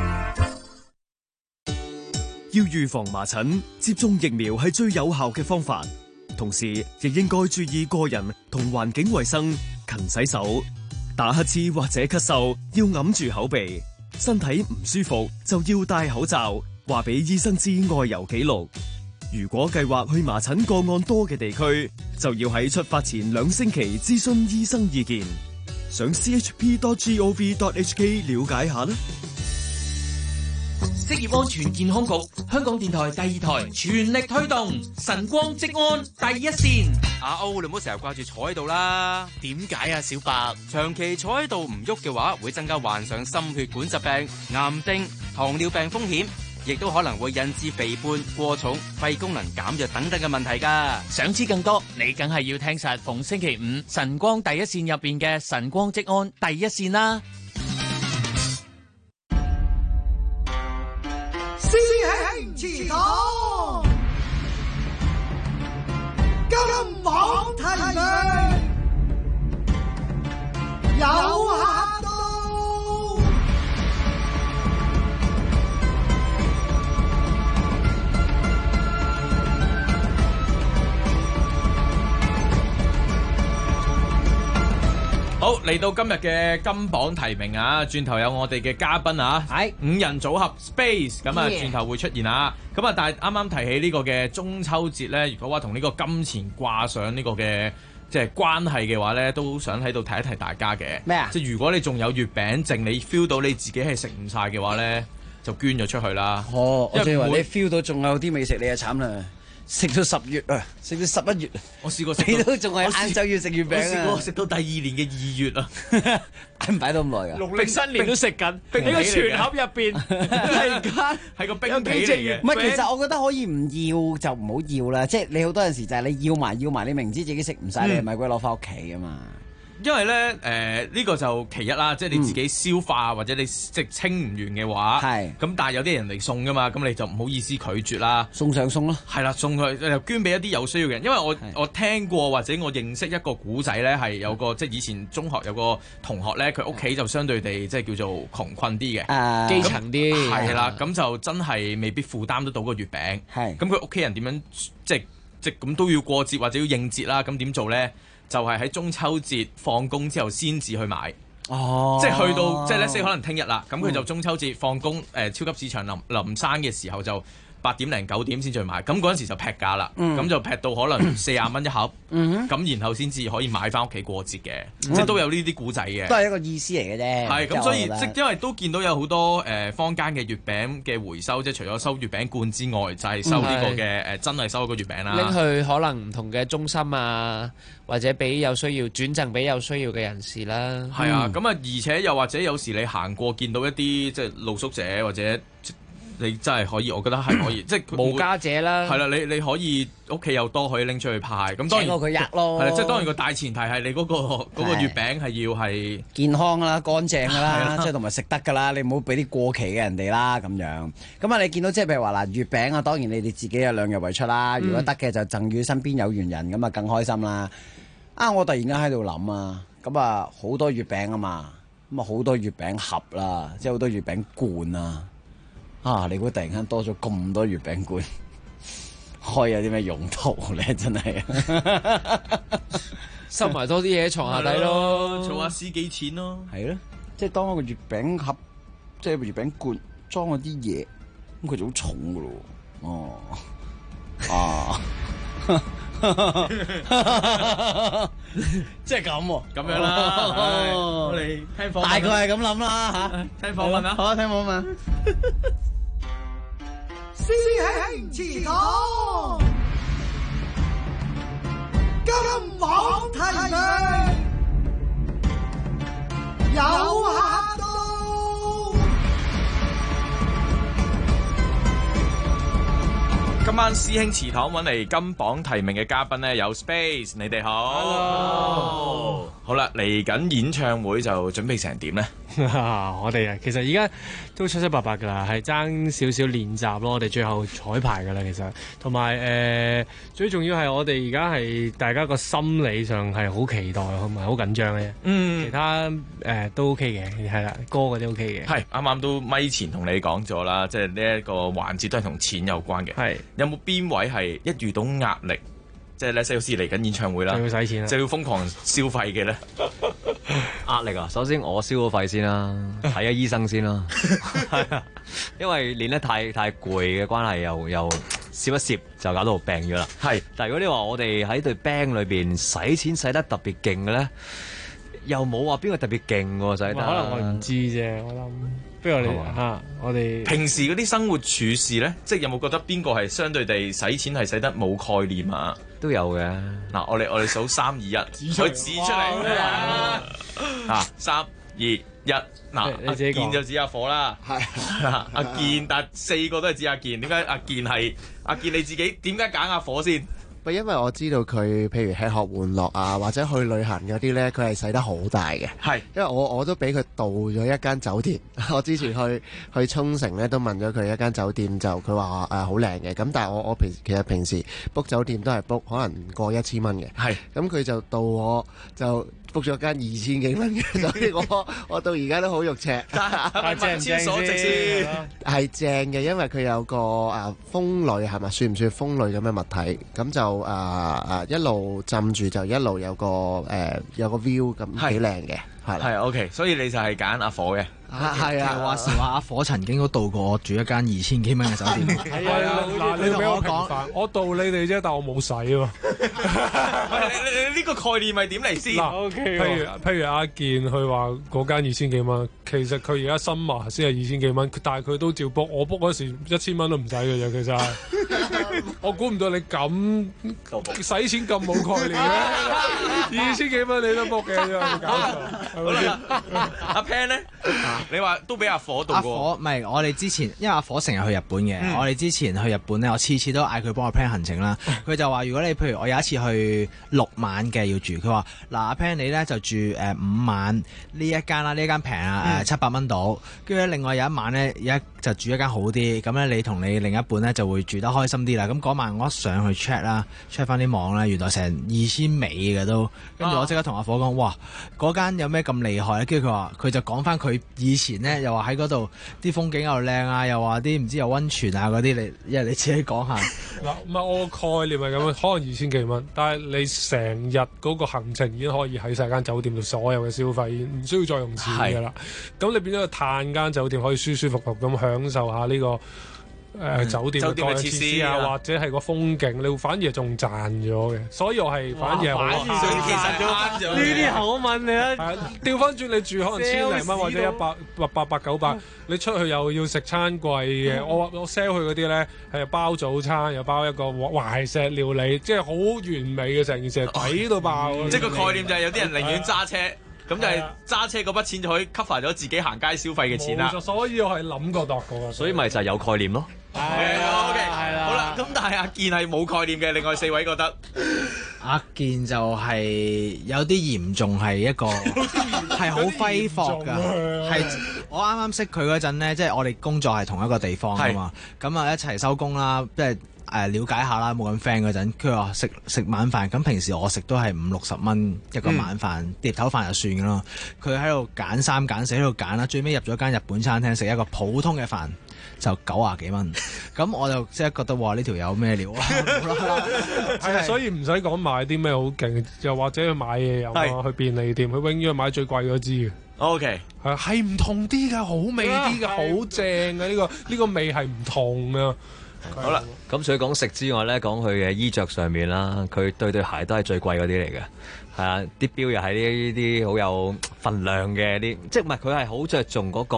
要預防麻疹，接種疫苗係最有效嘅方法。同時，亦應該注意個人同環境衛生，勤洗手。打乞嗤或者咳嗽要揞住口鼻，身體唔舒服就要戴口罩，話俾醫生知外遊記錄。如果計劃去麻疹個案多嘅地區，就要喺出發前2星期諮詢醫生意見。上 chp.gov.hk 了解下啦。 職業安全健康局、香港電台第2台全力推動晨光職安第一線。 阿歐，你唔好成日掛住坐喺度啦。 點解啊，小白？ 長期坐喺度唔喐嘅話，會增加患上心血管疾病、癌症、糖尿病風險，亦都可能會引致肥胖、過重、肺功能減弱等等嘅問題㗎。 想知更多，你梗係要聽實逢星期5晨光第一線入邊嘅晨光職安第一線啦。 師兄祠堂，金榜題名，有客到。 好，嚟到今日嘅金榜題名啊，轉頭有我哋嘅嘉賓啊，係5人組合 Space， 咁啊轉頭會出現啊，咁啊但係啱啱提起呢個嘅中秋節咧，如果話同呢個金錢掛上呢個嘅即係關係嘅話咧，都想喺度提一提大家嘅。 咩啊？ 即係如果你仲有月餅剩，你 feel 到你自己係食唔晒嘅話咧，就捐咗出去啦。 哦，我仲以為你 feel 到仲有啲未食，你就慘啦。食到10月啊，食到11月， 我試過食， 你都仲係晏晝要食月餅啊！ 我試過食到第2年嘅2月啊， 擺唔擺到咁耐㗎？ 農曆新年都食緊，喺個全盒入邊，突然間係個冰皮嚟嘅。 唔係，其實我覺得可以唔要就唔好要啦。即係你好多陣時就係你要埋，你明知自己食唔晒，你咪鬼攞翻屋企啊嘛。 因為咧，呢個就其一啦，即係你自己消化或者你即係清唔完嘅話，係咁。但係有啲人嚟送噶嘛，咁你就唔好意思拒絕啦， 送上送咯， 係啦，送佢又捐俾一啲有需要嘅人。因為我聽過或者我認識一個古仔咧，係有個即係以前中學有個同學咧，佢屋企就相對地即係叫做窮困啲嘅， 基層啲， 係啦，咁就真係未必負擔得到個月餅。係咁佢屋企人點樣即係咁都要過節或者要應節啦，咁點做咧？就係喺中秋節放工之後先至去買，即係去到即係咧，可能聽日啦，咁佢就中秋節放工，超級市場臨閂嘅時候就8點零9點先去買，咁嗰陣時就劈價啦，咁就劈到可能40蚊一盒，咁然後先至可以買翻屋企過節嘅，即係都有呢啲古仔嘅， 都係一個意思嚟嘅啫。 係咁，所以即因為都見到有好多坊間嘅月餅嘅回收，即係除咗收月餅罐之外，就係收呢個嘅真係收個月餅啦， 拎去可能唔同嘅中心啊，或者俾有需要轉贈俾有需要嘅人士啦。 係啊，咁啊，而且又或者有時你行過見到一啲即係露宿者或者。你真係可以，我覺得係可以，即係無家者啦。 係啦，你可以屋企有多可以拎出去派。咁當然佢吔咯。 係啦，即係當然個大前提係你嗰個月餅係要係健康啦、乾淨㗎啦，即係同埋食得㗎啦。你唔好俾啲過期嘅人哋啦咁樣。咁啊，你見到即係譬如話嗱，月餅啊，當然你哋自己有2日為出啦。如果得嘅就贈予身邊有緣人，咁啊更開心啦。啊，我突然間喺度諗啊，咁啊好多月餅啊嘛，咁啊好多月餅盒啦，即係好多月餅罐啊。啊！你估突然間多咗咁多月餅罐，開有啲咩用途咧？真係收埋多啲嘢藏下底咯， 儲下私己錢咯。 係咯，即係當一個月餅盒，即係月餅罐裝嗰啲嘢，咁佢就好重噶咯。哦，即係咁喎， 咁樣啦。我哋聽訪問， 大概係咁諗啦嚇。 聽訪問啦， 好啊，聽訪問。 師兄祠堂，金榜題名，有客到。 晚師兄祠堂揾嚟金榜題名嘅嘉賓呢，有 Space， 你哋好。Hello。好啦，嚟緊演唱會就準備成點呢？ 我哋其實而家都七七八八㗎啦，係爭少少練習咯。我哋最後彩排㗎啦，其實同埋最重要係我哋而家係大家個心理上係好期待同埋好緊張嘅。其他都 OK 嘅，係啦，歌嗰啲 OK 嘅。 係啱啱都咪前同你講咗啦，即係呢一個環節都係同錢有關嘅。係有冇邊位係一遇到壓力，即係咧西老師嚟緊演唱會啦， 就要使錢啦， 就要瘋狂消費嘅咧？ 壓力啊！首先我消咗費先啦，睇下醫生先啦。係啊，因為練得太攰嘅關係，又攝一攝就搞到病咗啦。係，但係如果你話我哋喺隊 band 裏邊使錢使得特別勁嘅咧，又冇話邊個特別勁喎，使得。可能我唔知啫，我諗。不如我哋平時嗰啲生活處事咧，即係有冇覺得邊個係相對地使錢係使得冇概念啊？ 都有嘅。 嗱，我哋數3、2、1，佢指出嚟啦。3、2、1，嗱，阿健就指阿火啦。係阿健，但4個都係指阿健。點解阿健係阿健？你自己點解揀阿火先？ 因為我知道佢，譬如吃喝玩樂啊，或者去旅行嗰啲咧，佢係使得好大嘅。係，因為我都俾佢導咗一間酒店。我之前去沖繩咧，都問咗佢一間酒店，就佢話好靚嘅。咁但係我其實平時 book 酒店都係 book 可能唔過1000蚊嘅。係，咁佢就導我就book咗間2000幾蚊嘅酒店，我到而家都好肉赤。 正所值先係正嘅，因為佢有個風呂係咪？算唔算風呂咁嘅物體？咁就一路浸住就一路有個 view 咁幾靚嘅， 係 OK， 所以你就係揀阿火嘅。 係啊，話時話阿火曾經都到過我住一間2000幾蚊嘅酒店。 係啊，嗱，你俾我講，我導你哋啫，但我冇使喎。 你呢個概念係點嚟先 ？OK，譬如阿健佢話嗰間2000幾蚊，其實佢而家新華先係2000幾蚊，但係佢都照 book。我 book 嗰時1000蚊都唔使嘅啫，其實。我估唔到你咁使錢咁冇概念嘅，2000幾蚊你都 book 嘅，有冇搞錯？ 好啦，阿 Pan 咧。你話都俾阿火導過？阿火唔係我哋之前，因為阿火成日去日本嘅，我哋之前去日本咧，我次次都嗌佢幫我 plan 行程啦。佢就話：如果你譬如我有一次去6晚嘅要住，佢話嗱阿 Pan 你咧就住5晚呢一間啦，呢一間平啊700蚊到，跟住咧另外有一晚咧就住一間好啲，咁咧你同你另一半咧就會住得開心啲啦。咁嗰晚我一上去 check 啦 ，check 翻啲網咧，原來成2000尾嘅都，跟住我即刻同阿火講：哇，嗰間有咩咁厲害咧？跟住佢就講翻佢以前咧又話喺嗰度啲風景又靚啊，又話啲唔知有溫泉啊嗰啲，你自己講下。 嗱，唔係我個概念係咁樣，可能2000幾蚊，但係你成日嗰個行程已經可以喺晒間酒店度所有嘅消費，唔需要再用錢㗎啦。咁你變咗嘆間酒店可以舒舒服服咁享受下呢個酒店嘅設施啊，或者係個風景，你反而仲賺咗嘅。所以我係反而係好慳咗。呢啲口吻你啊，調翻轉你住可能1000零蚊或者100、800、900，你出去又要食餐貴嘅。我 sell 佢嗰啲咧係包早餐，又包一個懷石料理，即係好完美嘅成件事，抵到爆。 即係個概念就係有啲人寧願揸車。咁就係揸車嗰筆錢就可以 cover 咗自己行街消費嘅錢啦。 所以我係諗過度過。 所以咪就係有概念咯。 係啊 ，OK， 係啦。好啦，咁但係阿健係冇概念嘅，另外4位覺得阿健就係有啲嚴重係一個係好揮霍㗎。係我啱啱識佢嗰陣咧，即係我哋工作係同一個地方啊嘛，咁啊一齊收工啦，即係。了解下啦，冇咁 friend 嗰陣，佢話食晚飯，咁平時我食都係50-60蚊一個晚飯，碟頭飯就算㗎咯。佢喺度揀3揀4喺度揀啦，最尾入咗間日本餐廳食一個普通嘅飯就90幾蚊，咁我就即係覺得哇呢條友咩料啊！ 係啊，所以唔使講買啲咩好勁，又或者去買嘢飲啊，去便利店，佢永遠買最貴嗰支嘅。 OK， 係唔同啲㗎，好味啲㗎，好正嘅呢個味係唔同啊！ 好啦，咁除咗講食之外咧，講佢嘅衣着上面啦，佢對鞋都係最貴嗰啲嚟嘅，係啊，啲錶又係呢啲好有份量嘅啲，即係唔係佢係好着重嗰個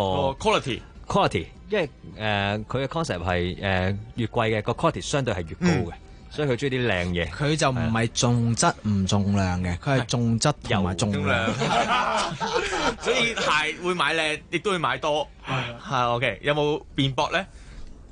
quality，因為佢嘅 concept 係越貴嘅個 quality 相對係越高嘅，所以佢中意啲靚嘢。 佢就唔係重質唔重量嘅，佢係重質同埋重量， 所以鞋會買靚，亦都會買多，係 OK。有冇辯駁咧？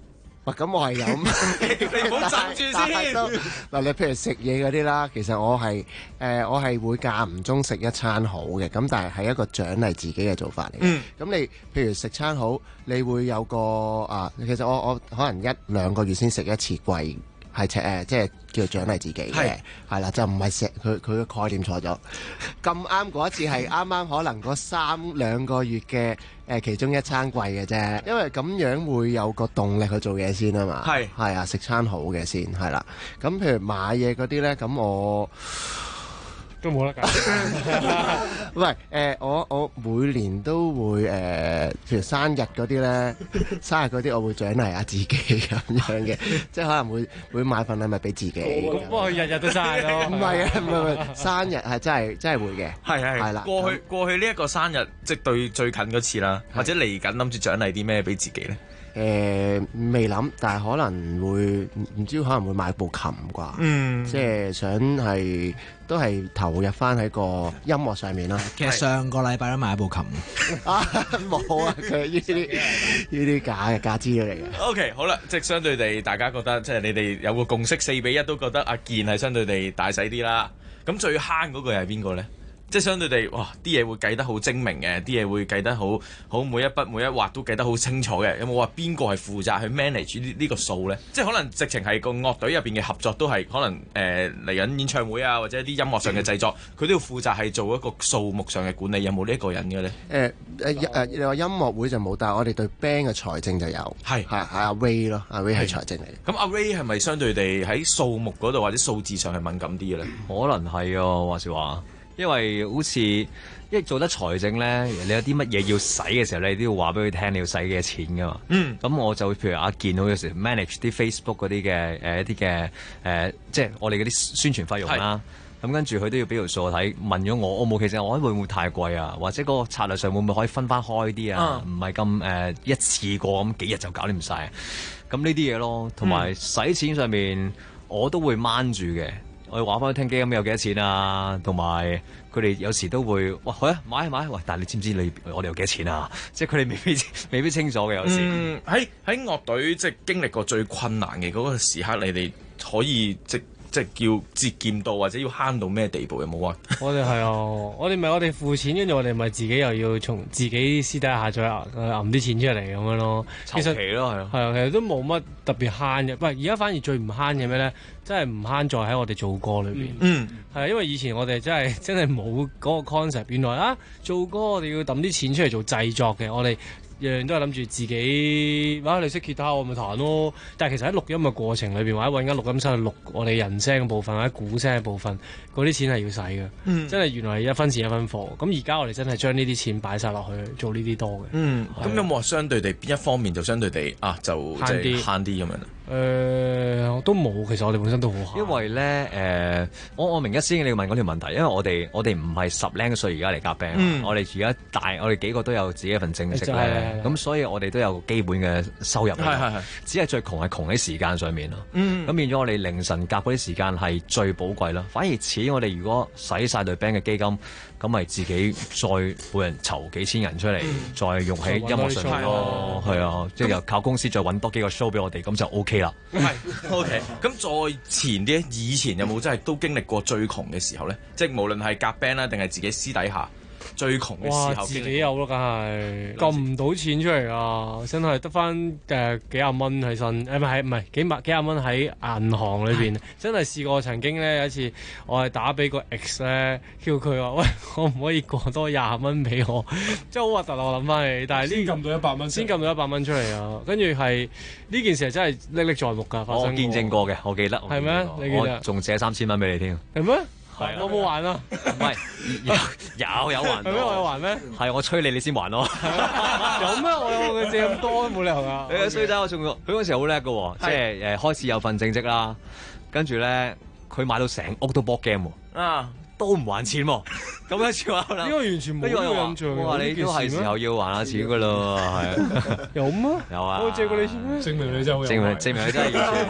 咁我係有， 你唔好浸住先。 嗱，你譬如食嘢嗰啲啦，其實我係會間唔中食一餐好嘅，咁但係一個獎勵自己嘅做法嚟嘅。咁你譬如食餐好，你會有個其實我可能1-2個月先食一次貴。係即係叫做獎勵自己嘅，係啦，就唔係佢嘅概念錯咗。咁啱嗰一次係啱啱可能嗰3-2個月嘅其中一餐貴嘅啫，因為咁樣會有個動力去做嘢先啊嘛。係啊，食餐好嘅先係啦。咁譬如買嘢嗰啲咧，咁我都冇得揀。 喂，我每年都會譬如生日嗰啲咧，生日嗰啲我會獎勵下自己咁樣嘅，即係可能會買份禮物俾自己。 咁不過日日都生日咯。 唔係啊，唔係，生日係真係會嘅。係啦。 過去呢一個生日，即係對最近嗰次啦，或者嚟緊諗住獎勵啲咩俾自己咧？ 未諗，但係可能會唔知可能會買部琴啩，即係想都係投入翻喺個音樂上面啦。 其實上個禮拜都買一部琴。 冇啊，佢呢啲假資料嚟嘅。 OK， 好啦，即係相對地，大家覺得即係你哋有個共識4-1，都覺得阿健係相對地大使啲啦。咁最慳嗰個係邊個咧？即係相對地，哇！啲嘢會計得好精明嘅，啲嘢會計得好每一筆每一畫都計得好清楚嘅。有冇話邊個係負責去 manage 呢個數咧？即係可能直情係個樂隊入邊嘅合作都係可能嚟緊演唱會啊，或者啲音樂上嘅製作，佢都要負責係做一個數目上嘅管理。有冇呢一個人嘅咧？ 你話音樂會就冇，但係我哋對 band 嘅財政就有。係阿 Ray 咯，阿 Ray 係財政嚟。 咁阿 Ray 係咪相對地喺數目嗰度或者數字上係敏感啲嘅咧？ 可能係啊，話時話。因為好似一做得財政咧，你有啲乜嘢要使嘅時候，你都要話俾佢聽你要使幾多錢噶嘛。咁我就譬如阿健，好有時 manage 啲 Facebook 嗰啲嘅一啲嘅即係我哋嗰啲宣傳費用啦。咁跟住佢都要俾條數我睇，問咗我冇，其實我會唔會太貴啊？或者嗰個策略上會唔會可以分翻開啲啊？唔係咁一次過咁幾日就搞掂晒。咁呢啲嘢咯，同埋使錢上面我都會掹住嘅。我哋話翻去聽基金有幾多錢啊，同埋佢哋有時都會哇，好啊買，喂！但係你知唔知我哋有幾多錢啊？即係佢哋未必清楚嘅有時。 喺樂隊即係經歷過最困難嘅嗰個時刻，你哋可以即係叫節儉到或者要慳到咩地步有冇啊？ 我哋係啊，我哋付錢，跟住我哋咪自己又要從自己私底下再揞啲錢出嚟咁樣咯。 籌期咯，係啊， 係啊，其實都冇乜特別慳嘅。喂，而家反而最唔慳嘅咩咧？真係唔慳在喺我哋做歌裏邊。係啊，因為以前我哋真係冇嗰個 concept。原來啊，做歌我哋要抌啲錢出嚟做製作嘅，我哋樣樣都係諗住自己，你識吉他我咪彈咯。但係其實喺錄音嘅過程裏邊，或者揾間錄音室去錄我哋人聲嘅部分或者鼓聲嘅部分，嗰啲錢係要使嘅。真係原來係一分錢一分貨。咁而家我哋真係將呢啲錢擺晒落去做呢啲多嘅。 咁有冇話相對地邊一方面就相對地就慳啲咁樣？ 都冇，其實我哋本身都好慳。 因為咧我明一先你要問嗰條問題，因為我哋唔係10零歲而家嚟夾 band，我哋而家我哋幾個都有自己一份正職咧，咁所以我哋都有基本嘅收入。只係最窮係窮喺時間上面咯。咁變咗我哋凌晨夾嗰啲時間係最寶貴啦。反而似我哋如果使晒隊 band 嘅基金，咁咪自己再每人籌幾千銀出嚟，再用喺音樂上面咯。係啊，即係又靠公司再揾多幾個 show 俾我哋，咁就 OK 啦。 係 OK。咁再前啲，以前有冇真係都經歷過最窮嘅時候咧？即係無論係夾 band 啦，定係自己私底下最窮嘅時候， 自己有咯，梗係撳唔到錢出嚟啊！真係得翻幾廿蚊喺身，唔係幾廿蚊喺銀行裏邊。真係試過曾經咧有一次，我係打俾個 ex 咧，叫佢話：喂，可唔可以過多20蚊俾我？真係好核突啊！我諗翻起，但係先撳到100蚊出嚟啊！跟住係呢件事係真係歷歷在目㗎，發生過。 我見證過嘅，我記得。係咩？ 你記得？ 我仲借3000蚊俾你添。 係咩？我冇還啊！ 唔係有還。 係咩？我有還咩？ 係我催你先還咯。 有咩？我借咁多冇理由㗎。 你衰仔，我仲佢嗰時好叻㗎喎，即係開始有份正職啦，跟住咧佢買到成屋都 board game 喎。都唔還錢喎，咁樣似話啦。 呢個完全冇呢個印象。 我話你都係時候要還下錢㗎啦，係啊。 有咩？ 有啊。 我借過你錢咩？證明你真係好有。 證明你真係要錢。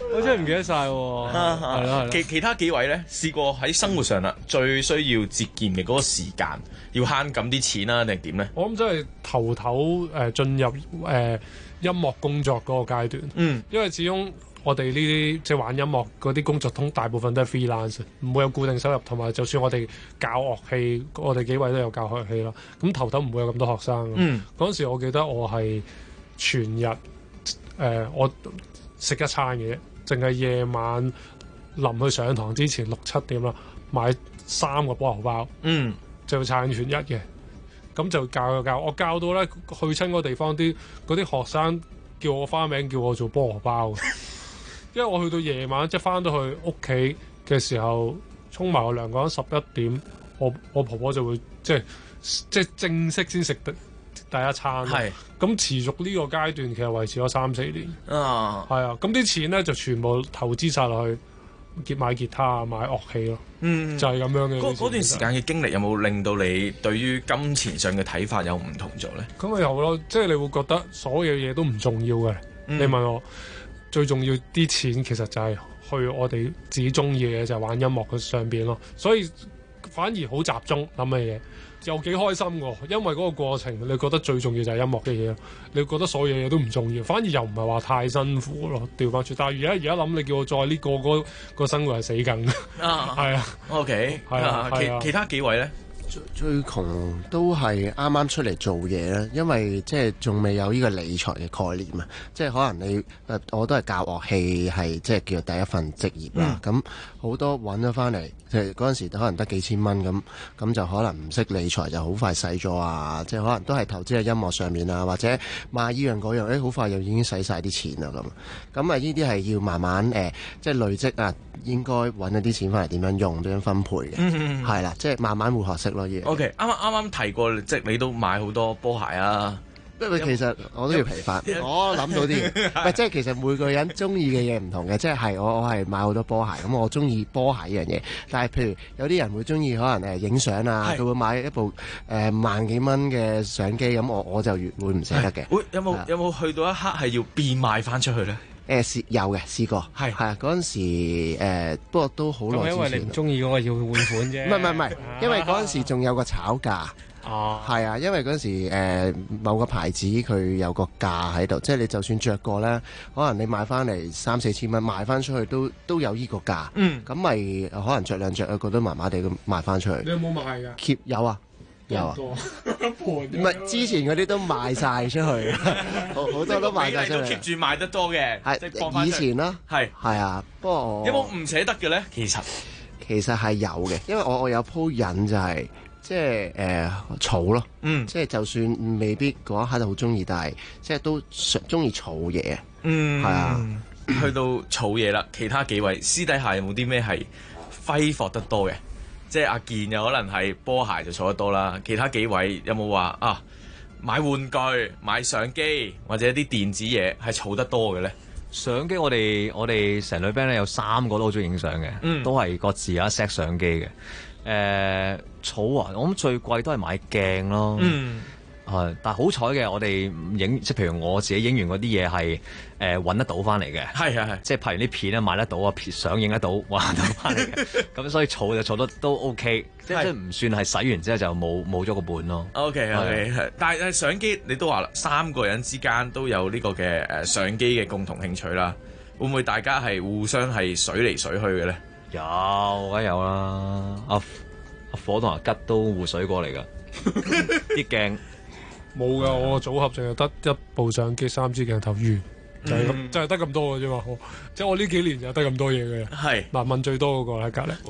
我真係唔記得晒喎。係咯。 其他幾位咧試過喺生活上啦，最需要節儉嘅嗰個時間，要慳緊啲錢啦，定係點咧？ 我諗真係頭進入音樂工作嗰個階段。因為始終我哋呢啲即係玩音樂嗰啲工作大部分都係 freelance， 唔會有固定收入，同埋就算我哋教樂器，我哋幾位都有教樂器啦。咁頭唔會有咁多學生。嗰陣時我記得我係全日我食一餐嘅，淨係夜晚臨去上堂之前6-7點啦，買3個菠蘿包，就撐全日嘅。咁就教，我教到咧去親個地方嗰啲學生叫我花名，叫我做菠蘿包。因為我去到夜晚，即係翻到去屋企嘅時候，沖埋個涼講11點，我婆婆就會即係正式先食第一餐。係咁持續呢個階段，其實維持咗3-4年。係啊，咁啲錢咧就全部投資晒落去買吉他啊，買樂器咯。就係咁樣嘅。 嗰段時間嘅經歷有冇令到你對於金錢上嘅睇法有唔同咗咧？ 咁咪有咯，即係你會覺得所有嘢都唔重要嘅。你問我。最重要啲錢其實就係去我哋自己中意嘅嘢，就係玩音樂嘅上邊咯，所以反而好集中諗嘅嘢，又幾開心喎。因為嗰個過程，你覺得最重要就係音樂嘅嘢，你覺得所有嘢都唔重要，反而又唔係話太辛苦咯。調翻轉，但係而家諗，你叫我再呢個生活係死梗嘅。係啊 ，OK，係啊，其他幾位咧？ 最窮都係啱啱出嚟做嘢啦，因為即係仲未有呢個理財嘅概念啊，即係可能你我都係教樂器，係即係叫做第一份職業啦。咁好多揾咗翻嚟，即係嗰陣時可能得幾千蚊咁就可能唔識理財，就好快使咗啊！即係可能都係投資喺音樂上面啊，或者買依樣嗰樣，好快又已經使晒啲錢啦咁啊！呢啲係要慢慢即係累積啊，應該揾一啲錢翻嚟點樣用，點樣分配嘅，係啦，即係慢慢會學識咯。 OK， 啱啱提過，即係你都買好多波鞋啊。 因為其實我都要皮髮，我諗到啲，即係其實每個人中意嘅嘢唔同嘅，即係我係買好多波鞋，咁我中意波鞋呢樣嘢。但係譬如有啲人會中意可能影相啊，佢會買一部萬幾蚊嘅相機，咁我就會唔捨得嘅。 有冇去到一刻係要變賣翻出去咧？ 有嘅，試過，係啊，嗰陣時不過都好耐之前。 因為你唔中意嗰個要換款啫。 唔係，因為嗰陣時仲有個炒價。係啊，因為嗰陣時某個牌子佢有個價喺度，即係你就算着過咧，可能你買翻嚟3-4千蚊，賣翻出去都有呢個價。咁咪可能着兩着覺得麻麻地咁賣翻出去。 你有冇賣㗎 ？keep 有啊。有啊，唔係之前嗰啲都賣晒出去，好多都賣晒出去。 都 keep 住賣得多嘅， 係以前啦，係啊。不過有冇唔捨得嘅咧？其實係有嘅，因為我有鋪癮就係即係儲咯，即係就算未必嗰一刻好中意，但係即係都中意儲嘢。係啊， 去到儲嘢啦，其他幾位私底下有冇啲咩係揮霍得多嘅？即係阿健有可能係波鞋就儲得多啦，其他幾位有冇話買玩具、買相機或者啲電子嘢係儲得多嘅咧？ 相機我哋成隊 band 咧有3個都好中意影相嘅，都係各自有一 set 相機嘅。儲啊，我諗最貴都係買鏡咯。但係好彩嘅，我哋影即係譬如我自己影完嗰啲嘢係揾得到翻嚟嘅，係即係拍完啲片咧買得到啊，相影得到揾到翻嚟嘅，咁所以儲就儲得都 OK， 即係唔算係洗完之後就冇咗個本咯。 OK， 但係相機你都話啦，3個人之間都有呢個嘅相機嘅共同興趣啦，會唔會大家係互相係水嚟水去嘅咧？ 有梗有啦，阿火同阿吉都互水過嚟㗎，啲鏡。 冇㗎，我個組合淨係得1部相機、3支鏡頭完，就係咁，就係得咁多嘅啫嘛。即係我呢幾年就得咁多嘢嘅。係嗱，問最多嗰個喺隔離。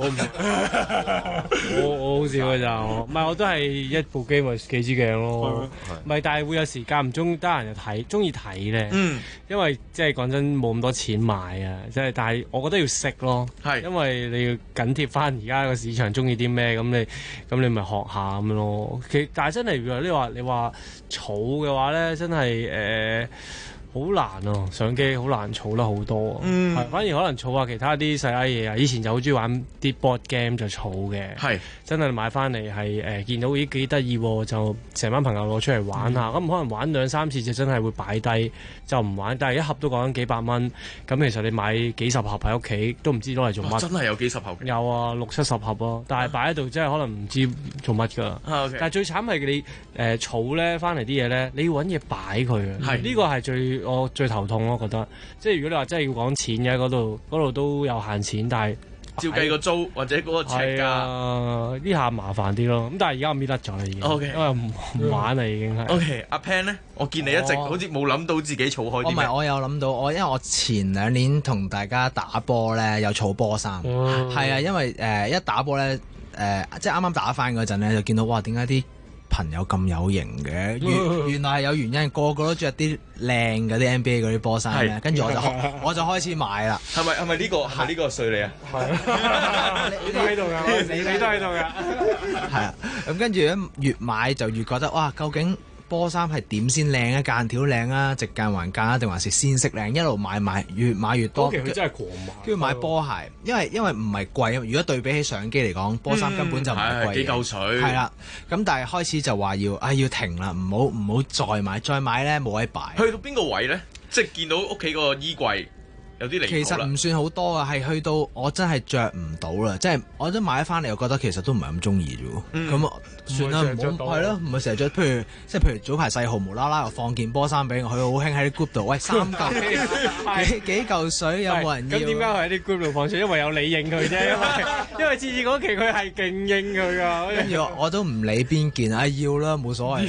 我好少㗎咋，唔係我都係一部機咪幾支鏡咯。唔係，但係會有時間唔中得閒就睇，中意睇咧。因為即係講真冇咁多錢買啊，即係但係我覺得要識咯。係，因為你要緊貼翻而家個市場中意啲咩，咁你咪學下咁樣咯。但係真係如果你話儲嘅話咧，真係好好難啊，相機好難儲得好多， 嗯係反而可能儲下其他啲細 I 嘢啊。以前就好中意玩啲 board game 就儲嘅， 係真係買翻嚟係見到咦幾得意喎，就成班朋友攞出嚟玩下。咁、可能玩2-3次就真係會擺低就唔玩，但係一盒都講緊幾百蚊，咁其實你買幾十盒喺屋企都唔知攞嚟做乜。 真係有幾十盒嘅？ 有啊，60-70盒咯，但係擺喺度真係可能唔知做乜㗎。 OK 但係最慘係你儲咧翻嚟啲嘢咧，你要揾嘢擺佢啊。呢個係我最頭痛咯，我覺得。即係如果你話真係要講錢嘅嗰度都有限錢，但係照計個租或者嗰個尺價， 呢下麻煩啲咯。咁但係而家我搣甩咗啦已經， OK 因為唔玩啦已經係。 OK， 阿 Pan 咧，我見你一直好似冇諗到自己儲開啲咩？ 我有諗到，因為我前2年同大家打波咧，有儲波衫，係啊，因為一打波咧，即係啱啱打翻嗰陣咧，就見到哇，點解啲朋友咁有型嘅？原來係有原因，個個都着啲靚嗰啲 NBA 嗰啲波衫咧，跟住我就開始買啦。 係咪呢個係呢個稅你啊？ 你都喺度㗎，你都喺度㗎。 係啊，咁跟住咧越買就越覺得哇，究竟波衫係點先靚啊？間條靚啊？直間橫間啊？定還是鮮色靚？一路買越買越多。 佢真係狂買。 跟住買波鞋，因為唔係貴啊。如果對比起相機嚟講，波衫根本就唔係貴嘅。 幾嚿水。 係啦，咁但係開始就話要停啦，唔好再買咧冇位擺。 去到邊個位咧？即係見到屋企個衣櫃有啲離譜啦。 其實唔算好多啊，係去到我真係着唔到啦，即係我都買翻嚟，我覺得其實都唔係咁中意啫喎。咁算啦，唔好係咯，唔係成日着。譬如早排細號無啦啦又放件波衫俾我，佢好興喺啲 group 度，喂3嚿幾嚿水有冇人要？ 咁點解佢喺啲 group 度放出？因為有你應佢啫，因為次次嗰期佢係勁應佢噶。 跟住我都唔理邊件，要啦冇所謂。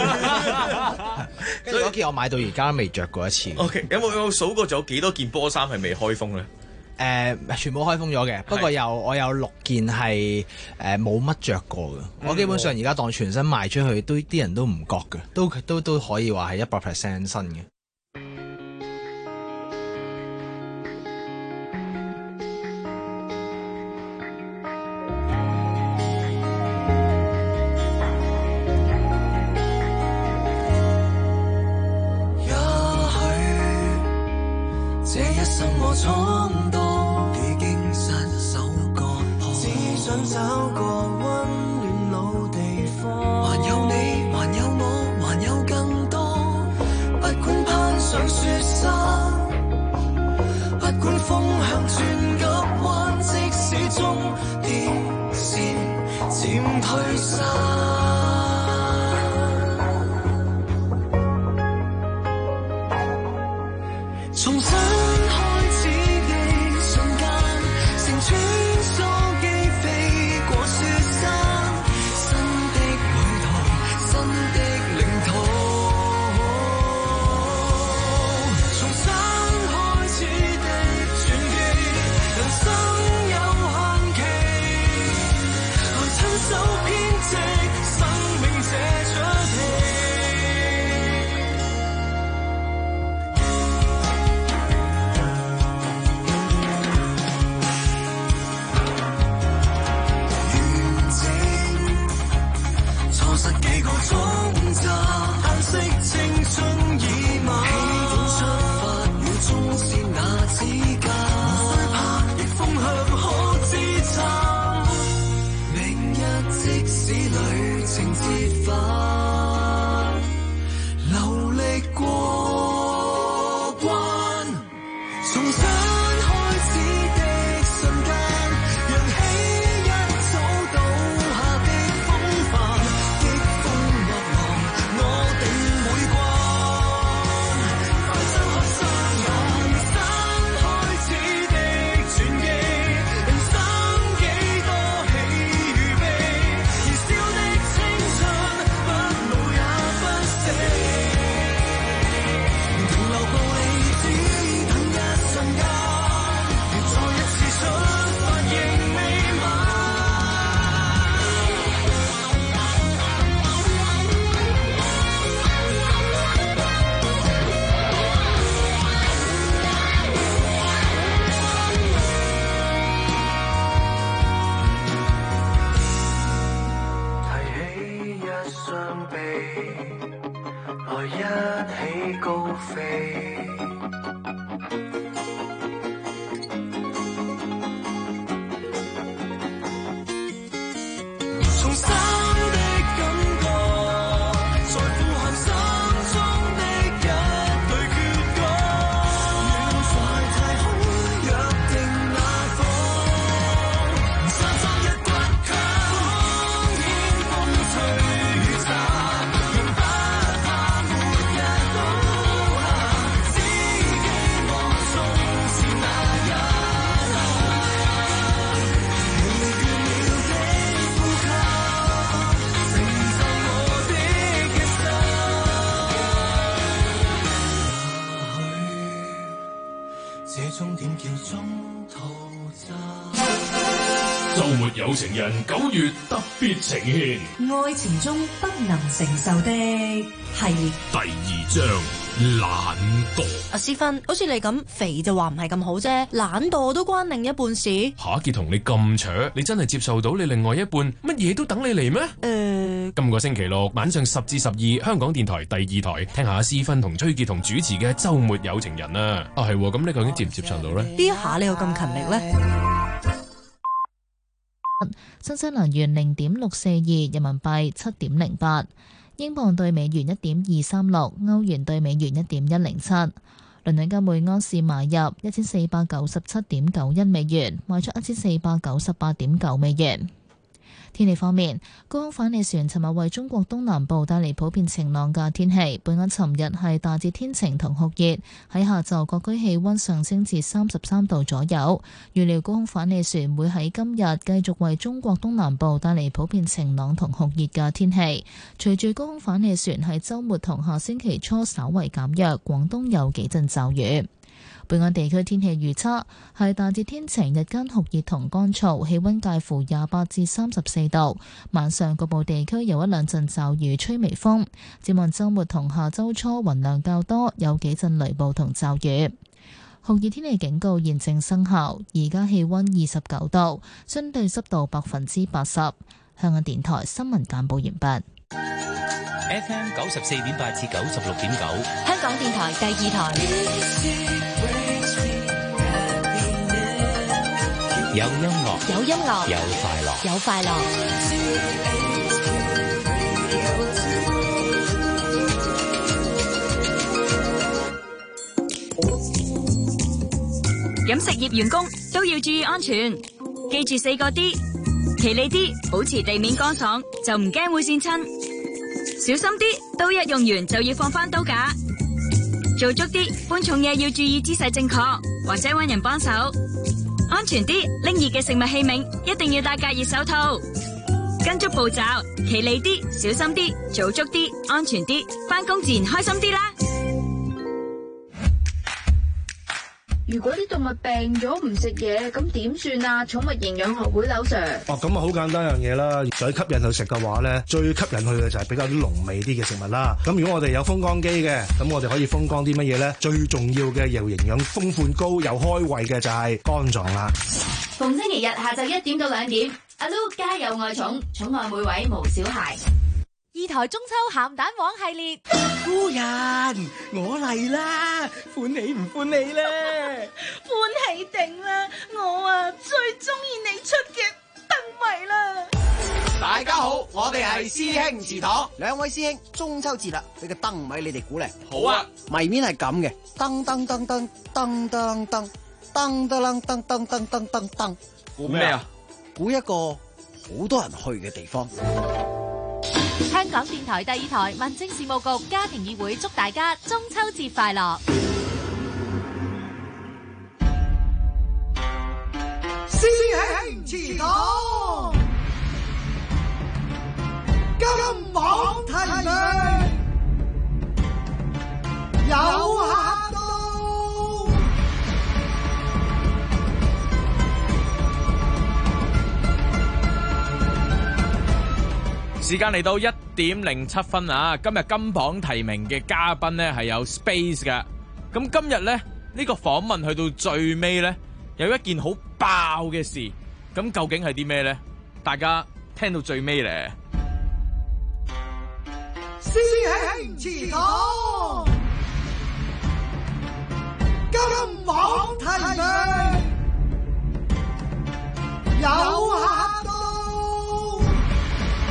跟住嗰件我買到而家都未着過一次。 OK， 有冇數過仲有幾多件波衫係未開封咧？ 全部開封咗嘅，不過我有6件係冇乜着過嘅。我基本上而家當全身賣出去，啲人都唔覺嘅，都可以話係100% 新嘅。 這一生我闖蕩，已經失手割破，只想找個溫暖老地方。還有你，還有我，還有更多。不管攀上雪山，不管風向轉急彎，即使終點線漸退散。重新開始的瞬間，乘穿梭機飛過雪山，新的旅途，新的領土。重新開始的傳奇，人生有限期，來親手編織生命這出戲。幾個衝炸，嘆息青春已晚。起點出發，與終線那之間，無需怕，逆風向可支撐。明日即使旅程折返，流力過關，重新開始的瞬間，揚起一早倒下的風帆。來一起高飛。 重生的感覺，在呼喊心中的一句決講，遠在太空約定那方，山山一骨強，天風吹雨灑，仍不怕末日倒下，只希望總是那一刻，疲倦了的呼吸，成就我的一生。這終點叫中途站。 周末有情人9月特別呈現愛情中不能承受的系列第2章懶惰。 阿思芬，好似你咁肥就話唔係咁好啫，懶惰都關另一半事。 夏傑同你咁扯，你真係接受到你另外一半乜嘢都等你嚟咩？今個星期六晚上10至12，香港電台第2台，聽下思芬同崔潔同主持嘅周末有情人啊！係喎，咁你究竟接唔接受到呢？ 呢一下你又咁勤力呢？ 新西蘭元0.642，人民幣7.08，英鎊對美元1.236，歐元對美元1.107。倫敦金每安士買入1497.91美元，賣出1498.9美元。天氣方面，高空反氣旋尋日為中國東南部帶嚟普遍晴朗嘅天氣。本港尋日係大致天晴同酷熱，喺下晝各區氣溫上升至33度左右。預料高空反氣旋會喺今日繼續為中國東南部帶嚟普遍晴朗同酷熱嘅天氣。隨住高空反氣旋喺週末同下星期初稍為減弱，廣東有幾陣驟雨。本港地區天氣預測係大致天晴，日間酷熱同乾燥，氣溫介乎28至34度。晚上局部地區有一兩陣驟雨，吹微風。展望週末同下週初雲量較多，有幾陣雷暴同驟雨。酷熱天氣警告現正生效，而家氣溫29度，相對濕度80%。香港電台新聞簡報完畢。 FM 94.8至96.9， 香港電台第2台。 有音樂， 有音樂， 有快樂， 有快樂。 飲食業員工都要注意安全，記住4個 D，企理啲，保持地面乾爽，就唔驚會跣親。小心啲，刀一用完就要放返刀架。做足啲，搬重嘢要注意姿勢正確，或者搵人幫手。安全啲，拎熱嘅食物器皿一定要戴隔熱手套。跟足步驟，企理啲，小心啲，做足啲，安全啲，返工自然開心啲啦。 如果啲動物病咗唔食嘢，咁點算啊？寵物營養學會劉 Sir。 咁啊好簡單一樣嘢啦，想吸引佢食嘅話咧，最吸引佢嘅就係比較啲濃味啲嘅食物啦。咁如果我哋有風乾機嘅，咁我哋可以風乾啲乜嘢咧？最重要嘅又營養豐富高又開胃嘅就係肝臟啦。 逢星期日下晝1點到2點，阿 Lu 家有愛寵，寵愛每位無小孩。 2台中秋鹹蛋黃系列， 夫人，我嚟啦，歡喜唔歡喜咧？ 歡喜定啦！我最中意你出嘅燈謎啦！ 大家好，我哋係師兄祠堂，兩位師兄，中秋節啦，俾個燈謎你哋估嚟。 好啊， 謎面係咁嘅，燈燈燈燈燈燈燈燈燈燈燈燈燈燈燈， 估咩啊？ 估一個好多人去嘅地方。 香港電台第2台民政事務局家庭議會祝大家中秋節快樂。 師兄祠堂，金榜題名有客到。 時間嚟到1點07分啊！今日金榜提名嘅嘉賓呢係有 Space 嘅。咁今日呢，呢個訪問去到最尾呢，有一件好爆嘅事。咁究竟係啲咩呢？大家聽到最尾咧。 師兄祠堂，金榜題名有客到。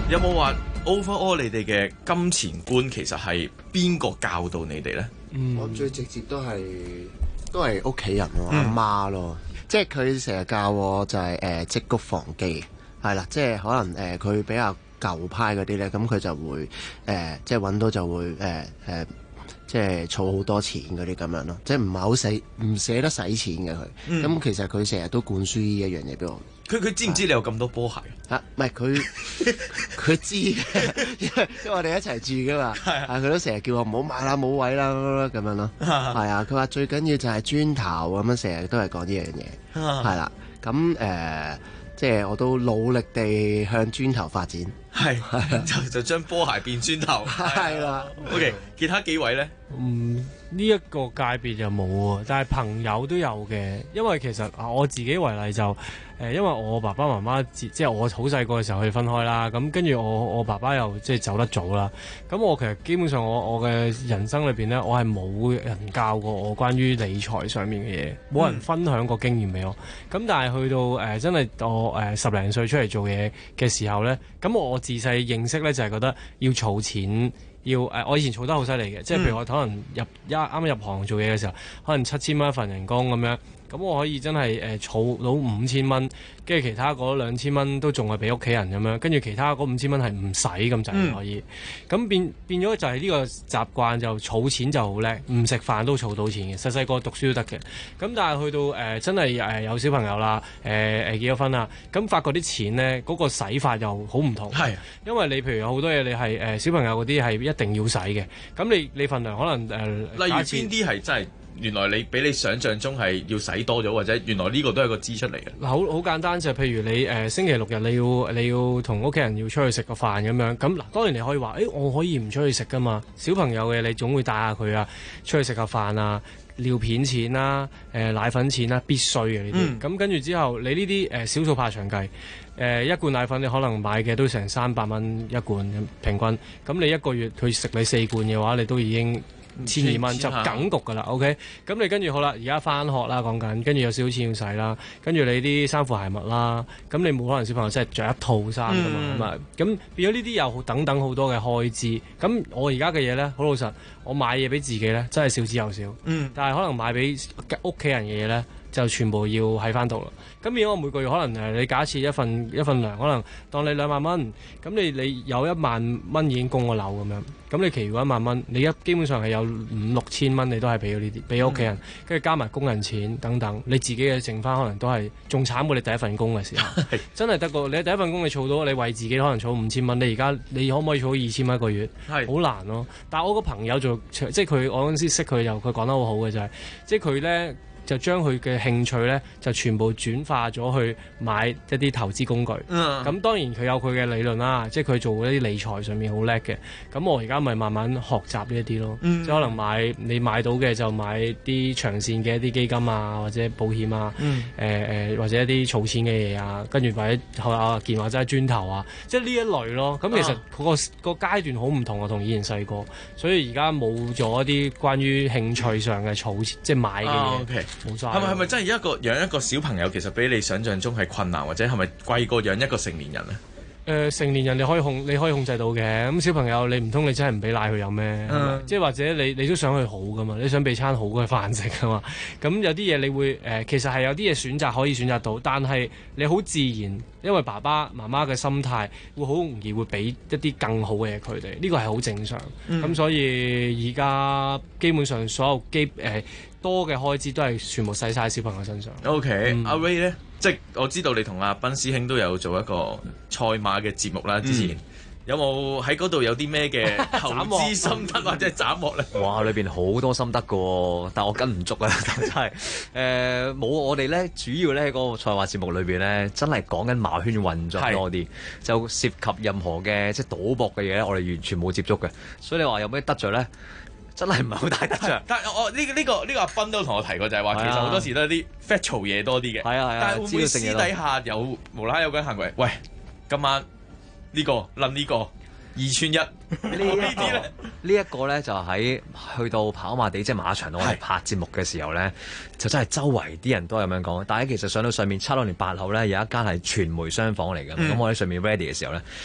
有冇話 overall 你哋嘅金錢觀其實係邊個教導你哋咧？ 我最直接都係屋企人咯，阿媽咯，即係佢成日教我就係積谷防饑，係啦，即係可能佢比較舊派嗰啲咧，咁佢就會即係揾到就會即係儲好多錢嗰啲咁樣咯，即係唔係好唔捨得使錢嘅佢。咁其實佢成日都灌輸呢一樣嘢俾我。 佢知唔知你有咁多波鞋？ 唔係佢知嘅，因為我哋一齊住噶嘛。佢都成日叫我唔好買啦，冇位啦咁樣咯。係啊，佢話最緊要就係磚頭咁樣，成日都係講呢樣嘢。係啦，咁即係我都努力地向磚頭發展。 就將波鞋變磚頭。係啦。OK， 其他幾位咧？ 呢一個界別就冇喎，但係朋友都有嘅。因為其實我自己為例就因為我爸爸媽媽即係我好細個嘅時候去分開啦，咁跟住我爸爸又即係走得早啦，咁我其實基本上我嘅人生裏邊呢，我係冇人教過我關於理財上面嘅嘢，冇人分享過經驗俾我。咁但係去到真係我10零歲出嚟做嘢嘅時候呢，咁我自細認識呢，就係覺得要儲錢。我以前儲得好犀利嘅，即係譬如我可能啱入行做嘢嘅時候，可能7000蚊一份人工咁樣，咁我可以真係儲到5000蚊，跟住其他嗰2000蚊都仲係俾屋企人咁樣，跟住其他嗰5000蚊係唔使咁滯可以，咁變咗就係呢個習慣，就儲錢就好叻，唔食飯都儲到錢嘅，細細個讀書都得嘅。咁但係去到真係有小朋友啦，結咗婚啦，咁發覺啲錢呢，嗰個使法又好唔同。係，因為你譬如有好多嘢你係小朋友嗰啲係一定要使嘅，咁你份糧可能例如邊啲係真係原來你比你想象中係要使多咗，或者原來呢個都係個支出嚟嘅。好簡單就譬如你星期六日你要同屋企人要出去食個飯咁樣，咁嗱當然你可以話我可以唔出去食噶嘛，小朋友嘅你總會帶下佢啊出去食下飯啊，尿片錢啦、奶粉錢啦，必須嘅呢啲。咁跟住之後你呢啲小數怕長計。一罐奶粉你可能買嘅都成300蚊一罐平均，咁你一個月佢食你4罐嘅話，你都已經1200蚊就梗焗㗎啦。OK， 咁你跟住好啦，而家返學啦講緊，跟住有少少錢要使啦，跟住你啲衫褲鞋襪啦，咁你冇可能小朋友真係着一套衫㗎嘛，咁啊，咁變咗呢啲又等等好多嘅開支。咁我而家嘅嘢咧，好老實，我買嘢俾自己咧，真係少之又少。但係可能買俾屋企人嘅嘢咧，就全部要喺翻度啦。咁如果我每個月可能你假設一份糧，可能當你2萬蚊，咁你有1萬蚊已經供個樓咁樣，咁你其餘1萬蚊，你基本上係有5-6千蚊，你都係俾咗呢啲，俾屋企人，跟住加埋工人錢等等，你自己嘅剩翻可能都係仲慘過你第一份工嘅時候，真係得過你第一份工你儲到，你為自己可能儲5000蚊，你而家你可唔可以儲到2000蚊一個月？係好難咯。但係我個朋友即係佢，我嗰陣時識佢佢講得好好嘅就係，即係佢咧。就將佢嘅興趣咧，就全部轉化咗去買一啲投資工具。咁當然佢有佢嘅理論啦，即係佢做嗰啲理財上面好叻嘅。咁我而家咪慢慢學習呢一啲咯。即係可能你買到嘅就買啲長線嘅一啲基金啊，或者保險啊，或者一啲儲錢嘅嘢啊，跟住或者見或者係磚頭啊，即係呢一類咯。咁其實個階段好唔同啊，同以前細個，所以而家冇咗一啲關於興趣上嘅儲即係買嘅嘢。 係咪真係養一個小朋友其實比你想象中係困難，或者係咪貴過養一個成年人咧？ 成年人你可以控制到嘅，咁小朋友你唔通你真係唔俾奶佢飲咩？即係或者你都想佢好噶嘛，你想俾餐好嘅飯食噶嘛？咁有啲嘢你會其實係有啲嘢選擇可以選擇到，但係你好自然，因為爸爸媽媽嘅心態會好容易會俾一啲更好嘅嘢佢哋，呢個係好正常。咁所以而家基本上所有多嘅開支都係全部使晒小朋友身上。 OK，阿 Ray 咧，即係我知道你同阿斌師兄都有做一個賽馬嘅節目啦。之前有冇喺嗰度有啲咩嘅投資心得或者斬獲咧？ 哇！裏邊好多心得㗎喎，但我跟唔足啊，真係冇我哋咧，主要咧喺嗰個賽馬節目裏邊咧，真係講緊馬圈運作多啲，就涉及任何嘅即係賭博嘅嘢咧，我哋完全冇接觸嘅。所以你話有咩得着咧？真係唔係好大得着。 但係我呢個阿斌都同我提過，就係話其實好多時都係啲 factual 嘢多啲嘅。係啊。但係會唔會私底下無啦啦有個人行為？喂，今晚呢個撚呢個2串1呢啲咧？ 呢一個咧就喺去到跑馬地即係馬場度，我哋拍節目嘅時候咧，就真係周圍啲人都係咁樣講。但係其實上到上面7樓連8樓咧，有一間係傳媒商房嚟嘅。咁我喺上面 ready 嘅時候咧，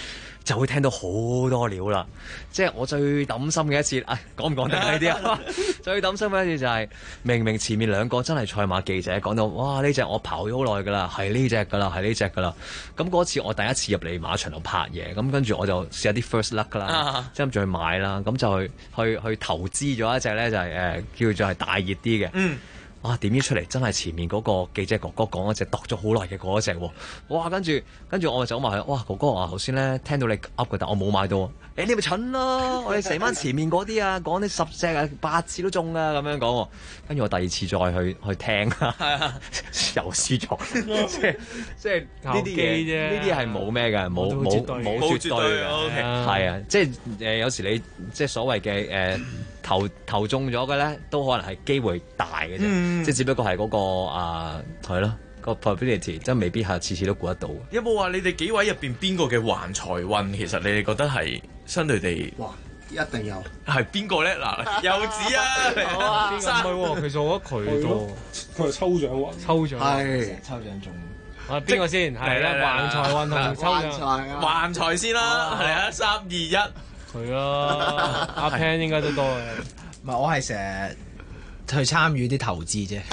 就會聽到好多料啦。即係我最抌心嘅一次，講唔講得呢啲啊？最抌心嘅一次就係明明前面兩個真係賽馬記者講到，哇呢隻我刨咗好耐㗎啦，係呢隻㗎啦，係呢隻㗎啦。咁嗰次我第一次入嚟馬場度拍嘢，咁跟住我就試下啲 first luck 啦，即係諗住去買啦，咁就去投資咗一隻咧，就係叫做係大熱啲嘅。哇！點知出嚟真係前面嗰個記者哥哥講嗰隻度咗好耐嘅嗰一隻喎，哇！跟住我咪走埋去，哇！哥哥話頭先咧聽到你噏嘅，但我冇買到。你咪蠢咯！我哋成班前面嗰啲啊，講啲10隻啊8次都中啊咁樣講喎。跟住我第二次再去聽啊，又輸咗。即係呢啲嘢，呢啲係冇咩嘅，冇絕對嘅。係啊，即係有時你即係所謂嘅投中咗嘅咧，都可能係機會大嘅啫，即係只不過係嗰個係咯個 probability， 真係未必係次次都估得到。 有冇話你哋幾位入邊邊個嘅橫財運，其實你哋覺得係相對地？ 哇！一定有。 係邊個咧？嗱，柚子啊， 好啊，唔係喎，其實我覺得佢多，佢係抽獎喎，抽獎係抽獎中。 邊個先？係啦，橫財運同抽獎。 橫財先啦，嚟啊！3、2、1。 佢啦，阿 Pan 應該都多嘅。 唔係，我係成日去參與啲投資啫。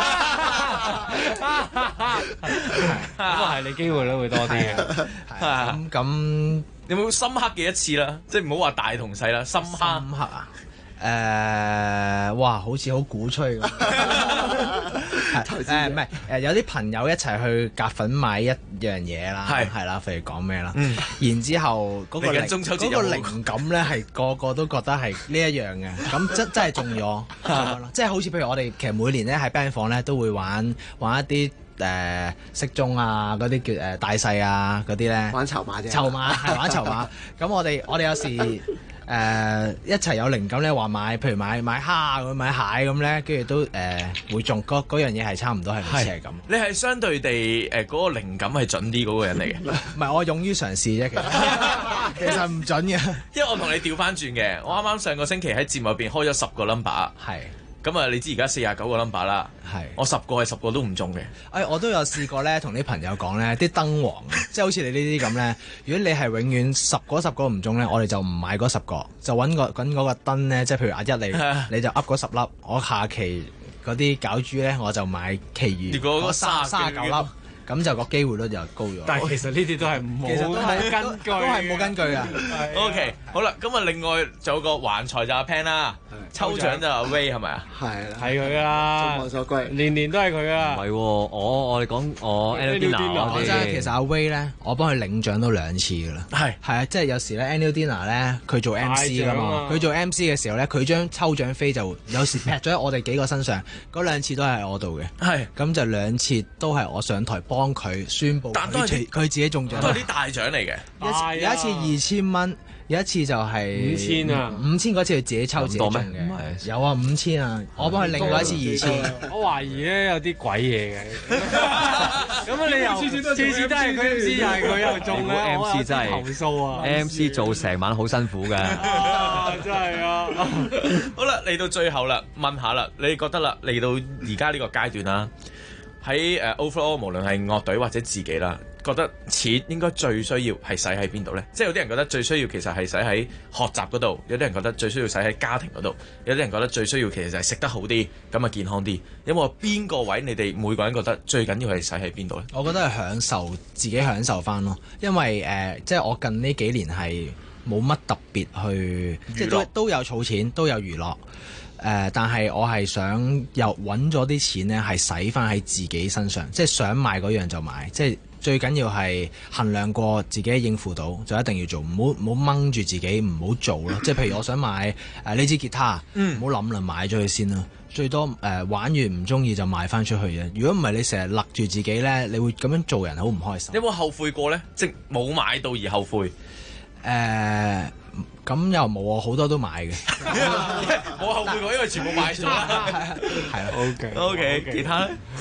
咁啊係，你機會率會多啲嘅。 咁有冇深刻嘅一次啦？即係唔好話大同細啦，深刻啊！哇，好似好鼓吹咁。唔係有啲朋友一齊去夾粉買一樣嘢啦，係啦，譬如講咩啦，然之後嗰個靈感咧係個個都覺得係呢一樣嘅，咁真係中咗，即係好似譬如我哋其實每年咧喺 band 房咧都會玩一啲骰盅啊，嗰啲叫大細啊嗰啲咧， 玩籌碼啫， 籌碼係玩籌碼，咁我哋有時。一齊有靈感咧，話買，譬如買蝦咁，買蟹咁咧，跟住都會中嗰樣嘢係差唔多係類似係咁。 你係相對地嗰個靈感係準啲嗰個人嚟嘅， 唔係我勇於嘗試啫，其實唔準嘅。 因為我同你調翻轉嘅，我啱啱上個星期喺節目入邊開咗10個 number， 係。咁啊，你知而家49個 number 啦，係我10個係10個都唔中嘅。 我都有試過咧，同啲朋友講咧，啲燈王，即係好似你呢啲咁咧。如果你係永遠10個唔中咧，我哋就唔買嗰10個，就揾嗰個燈咧，即係譬如阿一你就噏嗰10粒，我下期嗰啲攪珠咧，我就買其餘嗰39粒。咁就個機會率就高咗。 但係其實呢啲都係冇根據， 都係冇根據㗎。 OK，好啦，咁啊，另外仲有個橫財就阿 Pan 啦，抽獎就阿 Ray 係咪啊？ 係啦， 係佢啦，眾望所歸，年都係佢啊。 唔係喎，我哋講Annual Dinner 真係其實阿 Ray 咧，我幫佢領獎都2次㗎啦。係啊，即係有時咧 Annual Dinner 咧，佢做 MC 㗎嘛，佢做 MC 嘅時候咧，佢將抽獎飛就有時劈咗喺我哋幾個身上，嗰2次都係我度嘅。係，咁就2次都係我上台幫佢宣佈佢自己中獎， 都係啲大獎嚟嘅。 有一次2000蚊，有一次就係 5000啊 ，5000嗰次佢自己抽自己中嘅。有啊，5000啊，我幫佢領過一次2000。 我懷疑咧有啲鬼嘢嘅。咁你又次次都係佢 MC，又係佢又中咧，我 MC 真係投訴啊 ！MC 做成晚好辛苦㗎。 真係啊！ 好啦，嚟到最後啦，問下啦，你覺得啦，嚟到而家呢個階段啦。喺overall 無論係樂隊或者自己啦，覺得錢應該最需要係使喺邊度呢？即係有啲人覺得最需要其實係使喺學習嗰度，有啲人覺得最需要使喺家庭嗰度，有啲人覺得最需要其實就係食得好啲，咁啊健康啲。有冇邊個位你哋每個人覺得最緊要係使喺邊度呢？ 我覺得係享受自己享受翻咯，因為即係我近呢幾年係冇乜特別去，即係都有儲錢，都有娛樂。但係我係想又揾咗啲錢呢，係使翻喺自己身上，即係想買嗰樣就買，即係最緊要係衡量過自己應付到就一定要做，唔好掹住自己唔好做咯。即係譬如我想買呢支吉他，唔好諗啦，買咗佢先啦。最多玩完唔中意就賣翻出去嘅。如果唔係你成日勒住自己呢，你會咁樣做人好唔開心。 有冇後悔過呢？即冇買到而後悔？ 咁又冇啊，好多都買嘅。 冇後悔過，因為全部買咗啦。 係啊。 OK，其他咧？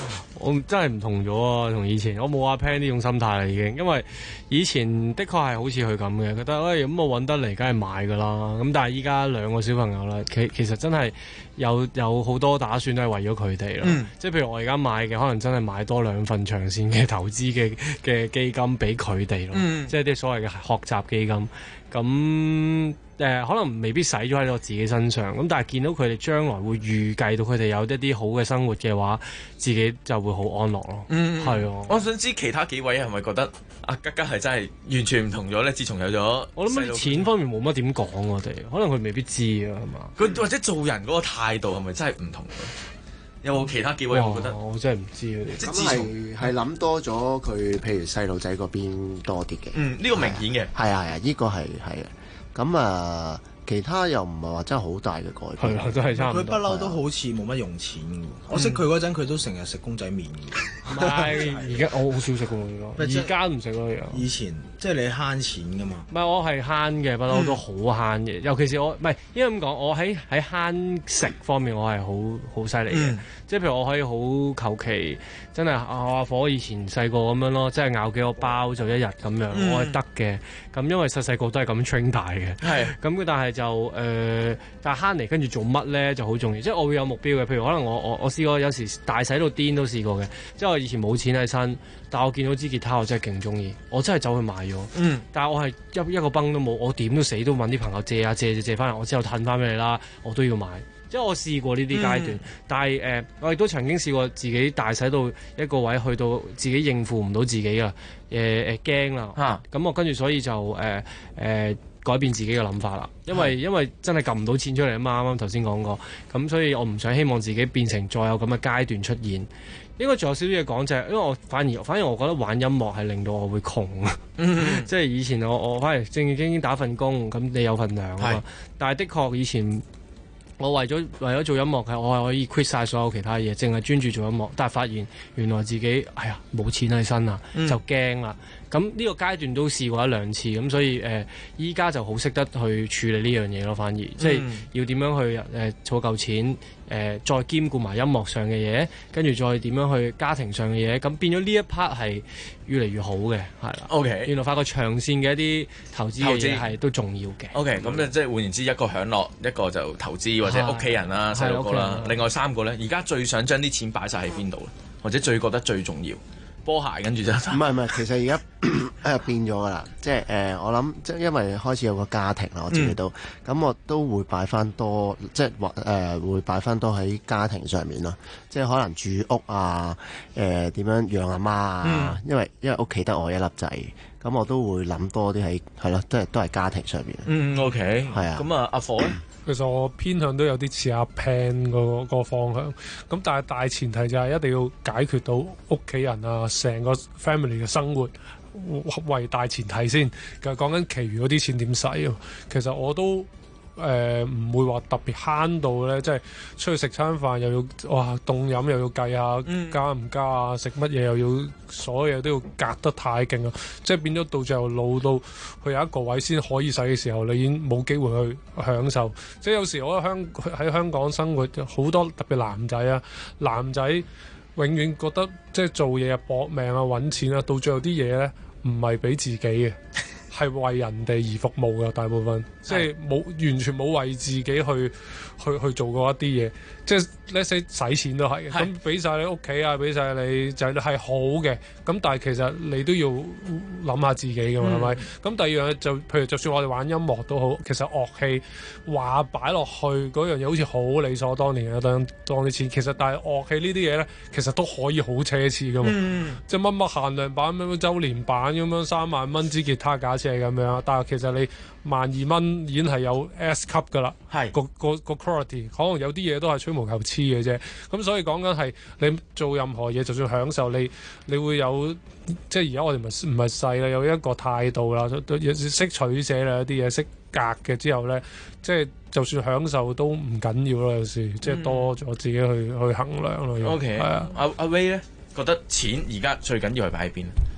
我真係唔同咗啊，同以前我冇阿 Pan 呢種心態啦已經，因為以前的確係好似佢咁嘅，覺得咁我揾得嚟梗係買㗎啦。咁但係依家兩個小朋友啦，其實真係有好多打算都係為咗佢哋啦。即係譬如我而家買嘅，可能真係買多2份長線嘅投資嘅基金俾佢哋咯。即係啲所謂嘅學習基金。咁可能未必使咗喺我自己身上，咁但係見到佢哋將來會預計到佢哋有一啲好嘅生活嘅話，自己就會好安樂咯。係啊。 我想知其他幾位係咪覺得阿吉吉係真係完全唔同咗咧？自從有咗， 我諗錢方面冇乜點講，我哋可能佢未必知啊，係嘛？ 佢或者做人嗰個態度係咪真係唔同？有冇其他幾位我覺得？ 我真係唔知佢哋。 即係諗多咗佢，譬如細路仔嗰邊多啲嘅。 呢個明顯嘅。 係啊，呢個係嘅。咁啊，其他又唔係話真係好大嘅改變。 係啊，都係差唔多。 佢不嬲都好似冇乜用錢嘅。我識佢嗰陣，佢都成日食公仔麵嘅。 唔係，而家我好少食喎，而家唔食咯。 以前即係你慳錢㗎嘛？ 唔係，我係慳嘅，不嬲都好慳嘅。尤其是我唔係應該咁講，我喺慳食方面我係好犀利嘅。即係譬如我可以好求其，真係阿火以前細個咁樣咯，即係咬幾個包就一日咁樣，我係得嘅。咁因為細個都係咁 train 大嘅。係。咁但係就但係慳嚟跟住做乜咧就好重要。即係我會有目標嘅。譬如可能我試過有時大洗到癲都試過嘅。即係我以前冇錢喺身，但係我見到支吉他我真係勁中意，我真係走去買咗。但係我係一個崩都冇，我點都死都揾啲朋友借啊借翻嚟，我之後褪翻俾你啦，我都要買。即係我試過呢啲階段，但係我亦都曾經試過自己大洗到一個位，去到自己應付唔到自己㗎，驚啦。咁我跟住所以就改變自己嘅諗法啦。因為真係撳唔到錢出嚟啊嘛，啱啱頭先講過。咁所以我唔想希望自己變成再有咁嘅階段出現。應該仲有少少嘢講就係，因為我反而我覺得玩音樂係令到我會窮啊。即係以前我反而正正經經打份工，咁你有份糧啊嘛。但係的確以前。我為咗做音樂嘅，我係可以 quit 晒所有其他嘢，淨係專注做音樂。但係發現原來自己冇錢喺身啊，就驚啦。咁呢個階段都試過1-2次，咁所以依家就好識得去處理呢樣嘢咯。反而即係要點樣去儲夠錢，再兼顧埋音樂上嘅嘢，跟住再點樣去家庭上嘅嘢，咁變咗呢一 part 係越嚟越好嘅，係啦。 OK， 原來發覺長線嘅一啲投資嘅嘢係都重要嘅。 OK，咁即係換言之，一個享樂，一個就投資或者屋企人啦、細路哥啦，另外3個咧，而家最想將啲錢擺晒喺邊度咧？或者最覺得最重要？波鞋跟住就唔係，其實而家變咗噶啦，即係我諗，即係因為開始有個家庭啦，我自己都咁，我都會擺翻多，即係會擺翻多喺家庭上面咯，即係可能住屋啊，點樣養阿媽啊，因為屋企得我一粒仔，咁我都會諗多啲係咯，都係家庭上面。 OK， 係啊。 咁阿火咧？ 其實我偏向都有啲似阿 Pan 個方向，咁但係大前提就係一定要解決到屋企人啊，成個 family 嘅生活為大前提先。其實講緊其餘嗰啲錢點使啊，其實我都唔會話特別慳到咧，即係出去食餐飯又要哇凍飲又要計下加唔加啊，食乜嘢又要所有嘢都要隔得太勁啊，即係變咗到最後老到去有一個位先可以使嘅時候，你已經冇機會去享受。即係有時我喺香港生活好多特別男仔永遠覺得即係做嘢啊搏命啊揾錢啊，到最後啲嘢咧唔係俾自己嘅。係為人哋而服務嘅大部分，即係完全冇為自己去做過一啲嘢，即係呢些使錢都係嘅，咁俾晒你屋企啊，俾晒你就係好嘅，咁但係其實你都要諗下自己㗎嘛，係咪？咁第二樣就譬如就算我哋玩音樂都好，其實樂器話擺落去嗰樣嘢好似好理所當然嘅，當啲錢，其實但係樂器呢啲嘢咧，其實都可以好奢侈㗎嘛，即係乜限量版、乜週年版咁樣3萬蚊支吉他架。係咁樣，但係其實你12000蚊已經係有 S 級㗎啦，個 quality 可能有啲嘢都係吹毛求疵嘅啫。咁所以講緊係你做任何嘢，就算享受你會有，即係而家我哋唔係細啦，有一個態度啦，識取捨啦，有啲嘢識隔嘅之後咧，即係就算享受都唔緊要咯。有時即係多咗自己去衡量咯。 OK，阿 Ray 咧覺得錢而家最緊要係擺喺邊？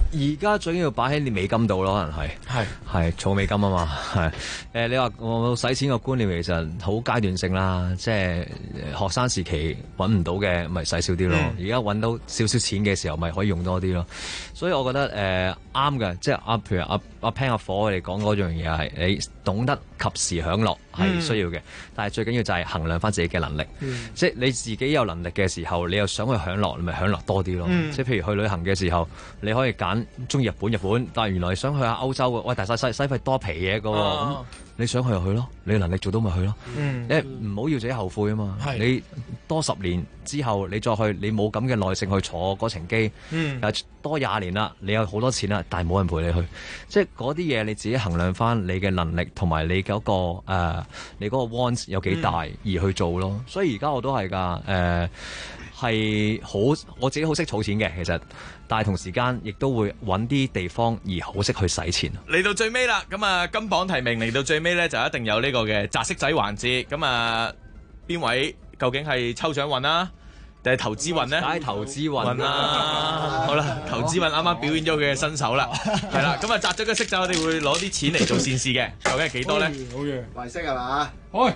而家最緊要擺喺你美金度咯，可能係儲美金啊嘛，係你話我使錢個觀念其實好階段性啦，即係學生時期揾唔到嘅咪使少啲咯，而家揾到少少錢嘅時候咪可以用多啲咯，所以我覺得啱嘅，即係譬如阿 Pan 阿火佢哋講嗰樣嘢係你懂得及時享樂係需要嘅，但係最緊要就係衡量翻自己嘅能力，即係你自己有能力嘅時候，你又想去享樂，你咪享樂多啲咯。即係譬如去旅行嘅時候，你可以揀中意日本，但係原來你想去下歐洲嘅，喂，但係使費多皮嘢嘅喎，咁你想去就去咯，你嘅能力做到咪去咯。因為唔好要自己後悔啊嘛。你多10年之後你再去，你冇咁嘅耐性去坐嗰程機，多20年啦，你有好多錢啦，但係冇人陪你去，即係嗰啲嘢你自己衡量翻你嘅能力同埋你嗰個你嗰個 want 有幾大而去做咯。所以而家我都係㗎，係我自己好識儲錢嘅其實，但係同時間亦都會揾啲地方而好識去使錢。 嚟到最尾啦，咁啊金榜題名嚟到最尾咧就一定有呢個嘅擲色仔環節。咁啊邊位究竟係抽獎運啊，定係投資運呢？ 梗係投資運啦。好啦，投資運啱啱表演咗佢嘅新手啦，係啦。咁啊擲咗個色仔，我哋會攞啲錢嚟做善事嘅，究竟係幾多咧？ 好嘢， 圍色係嘛？ 喂！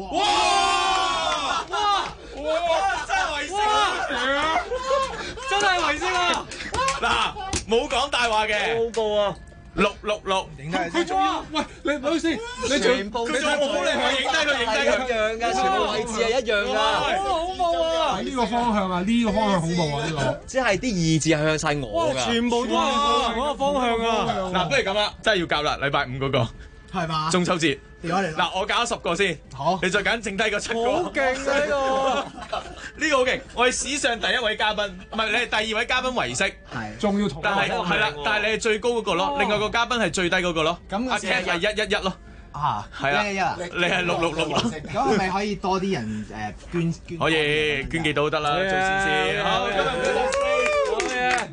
哇！真係圍色啊！真係圍色啊！嗱，冇講大話嘅，好報啊！666， 佢仲要喂你唔好意思，你全部佢仲好厲害，影低佢， 一樣㗎，全部位置係一樣㗎， 好恐怖啊！ 呢個方向啊，呢個方向恐怖啊！呢個即係啲二字係向晒我㗎， 全部都係向嗰個方向啊！ 嗱，不如咁啦，真係要夾啦，禮拜5嗰個係嘛？ 中秋節。 嗱， 我揀咗10個先，好，你再揀剩低嗰7個。 好勁啊！呢個呢個好勁，我係史上第一位嘉賓，唔係你係第2位嘉賓圍色， 係，仲要同， 但係係啦，但係你係最高嗰個咯，另外個嘉賓係最低嗰個咯， 咁阿 Cat 係111咯，係啦，你係666咯， 咁係咪可以多啲人捐？ 可以捐幾都得啦，做善事，好，今日唔該晒，好嘢。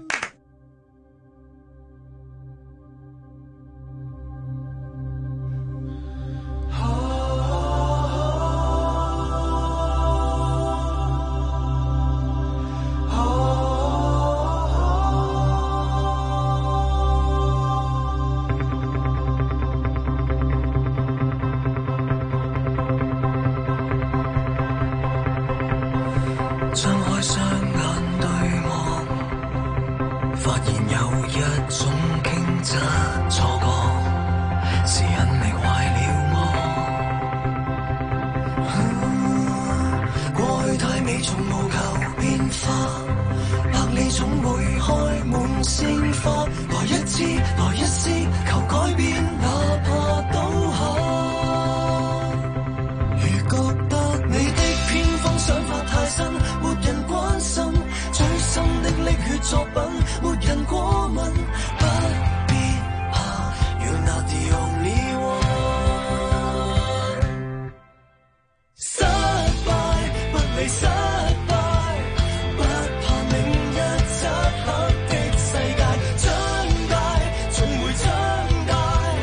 長大，總會長大。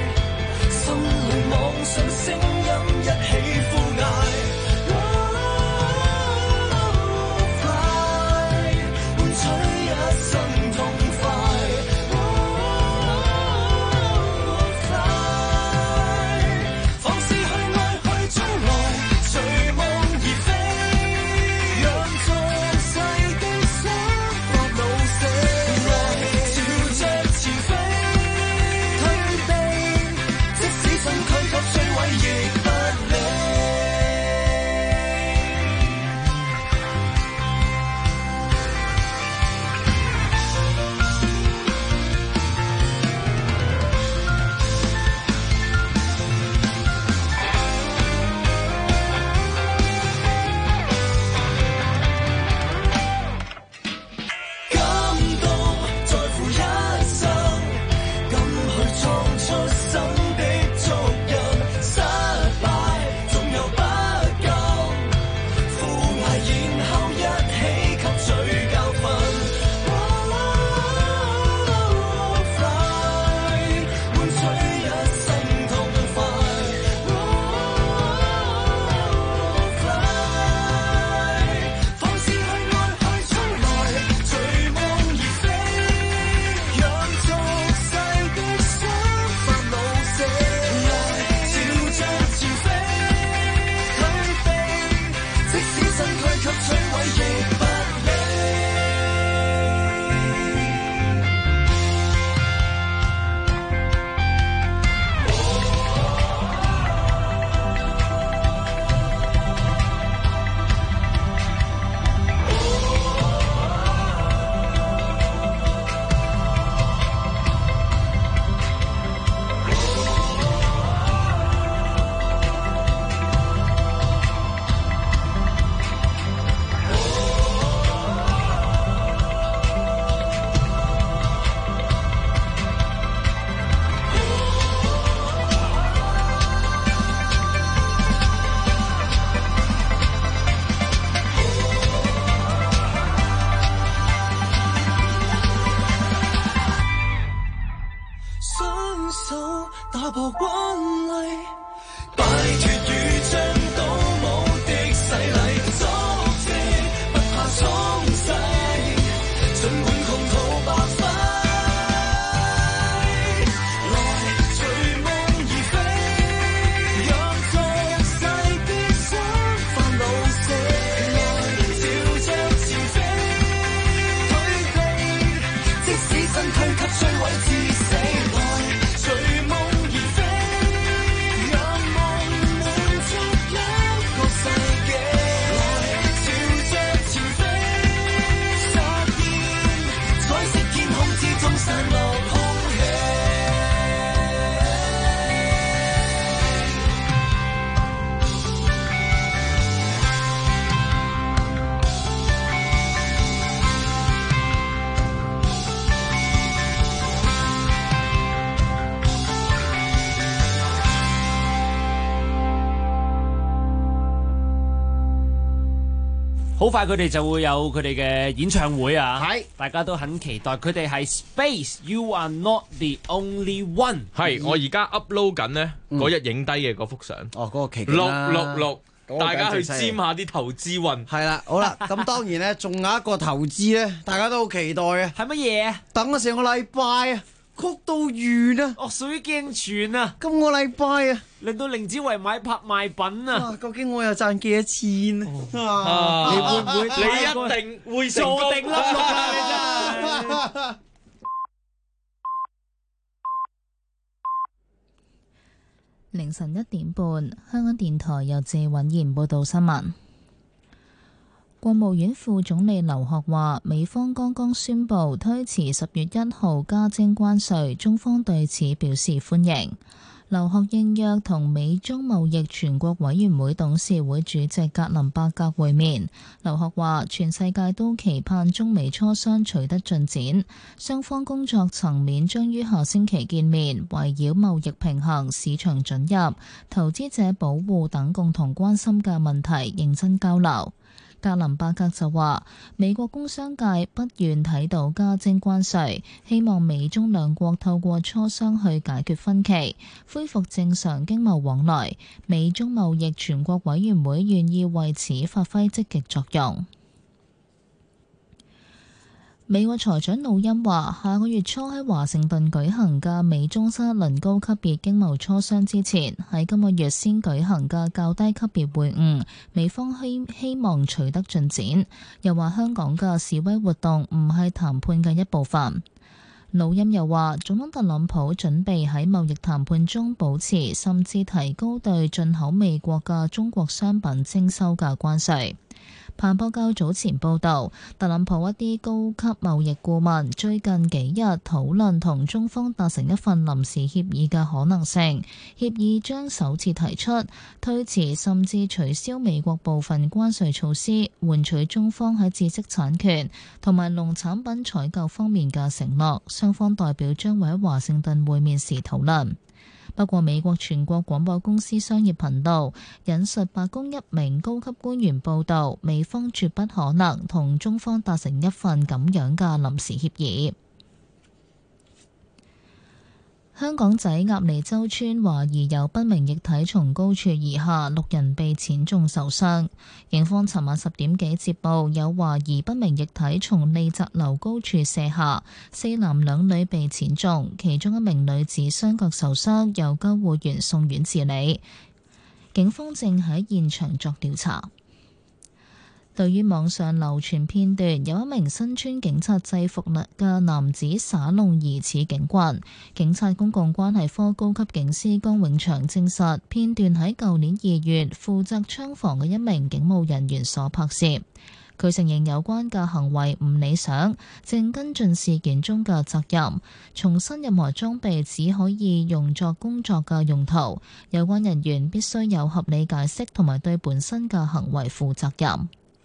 破慣例，擺脫與將倒模的洗禮，作證不怕沖洗，儘管窮途白費，來隨夢而飛，讓俗世的想法老死，來照着前飛，退避，即使身軀給摧毀致死，來隨夢而飛，讓夢滿足一個世紀，來照着前飛，實現彩色天空之中散落空氣。 好快佢哋就會有佢哋嘅演唱會啊！係，大家都很期待。佢哋係 Space，You Are Not The Only One。 係，我而家 upload 緊呢嗰日影低嘅嗰幅相。 哦，嗰個奇景啦 666，大家去沾下啲投資運。 係啦，好啦，咁當然咧，仲有一個投資咧，大家都好期待啊！ 係乜嘢？ 等咗成個禮拜啊！曲到完啊！ 哦，水鏡泉啊！ 今個禮拜啊， 令到凌子維買拍賣品啊！ 究竟我又賺幾多錢啊？ 你會唔會？你一定會成功坐定粒六啊！你真係。 凌晨1點半，香港電台由謝允賢報道新聞。國務院副總理劉鶴話，美方剛剛宣布推遲10月1號加徵關稅，中方對此表示歡迎。劉鶴應約同美中貿易全國委員會董事會主席格林伯格會面。劉鶴話，全世界都期盼中美磋商取得進展，雙方工作層面將於下星期見面，圍繞貿易平衡、市場准入、投資者保護等共同關心嘅問題認真交流。格林伯格就話，美國工商界不願睇到加徵關稅，希望美中兩國透過磋商去解決分歧，恢復正常經貿往來。美中貿易全國委員會願意為此發揮積極作用。美國財長魯欽話，下個月初喺華盛頓舉行嘅美中新一輪高級別經貿磋商之前，喺今個月先舉行嘅較低級別會晤，美方希望取得進展。又話香港嘅示威活動唔係談判嘅一部分。魯欽又話，總統特朗普準備喺貿易談判中保持甚至提高對進口美國嘅中國商品徵收嘅關稅。彭博較早前報導，特朗普一啲高級貿易顧問最近幾日討論同中方達成一份臨時協議嘅可能性，協議將首次提出推遲甚至取消美國部分關稅措施，換取中方喺知識產權同埋農產品採購方面嘅承諾。雙方代表將會喺華盛頓會面時討論。不過，美國全國廣播公司商業頻道引述白宮一名高級官員報導，美方絕不可能同中方達成一份咁樣嘅臨時協議。香港仔鴨脷洲村懷疑有不明液體從高處而下，6人被濺中受傷。警方尋晚10點幾接報，有懷疑不明液體從利澤樓高處瀉下，4男2女被濺中，其中一名女子雙腳受傷，由救護員送院治理。警方正喺現場作調查。對於網上流傳片段，有一名身穿警察制服嘅男子耍弄疑似警棍，警察公共關係科高級警司江永祥證實，片段喺舊年2月負責槍房嘅一名警務人員所拍攝。佢承認有關嘅行為唔理想，正跟進事件中嘅責任，重申任何裝備只可以用作工作嘅用途，有關人員必須有合理解釋同埋對本身嘅行為負責任。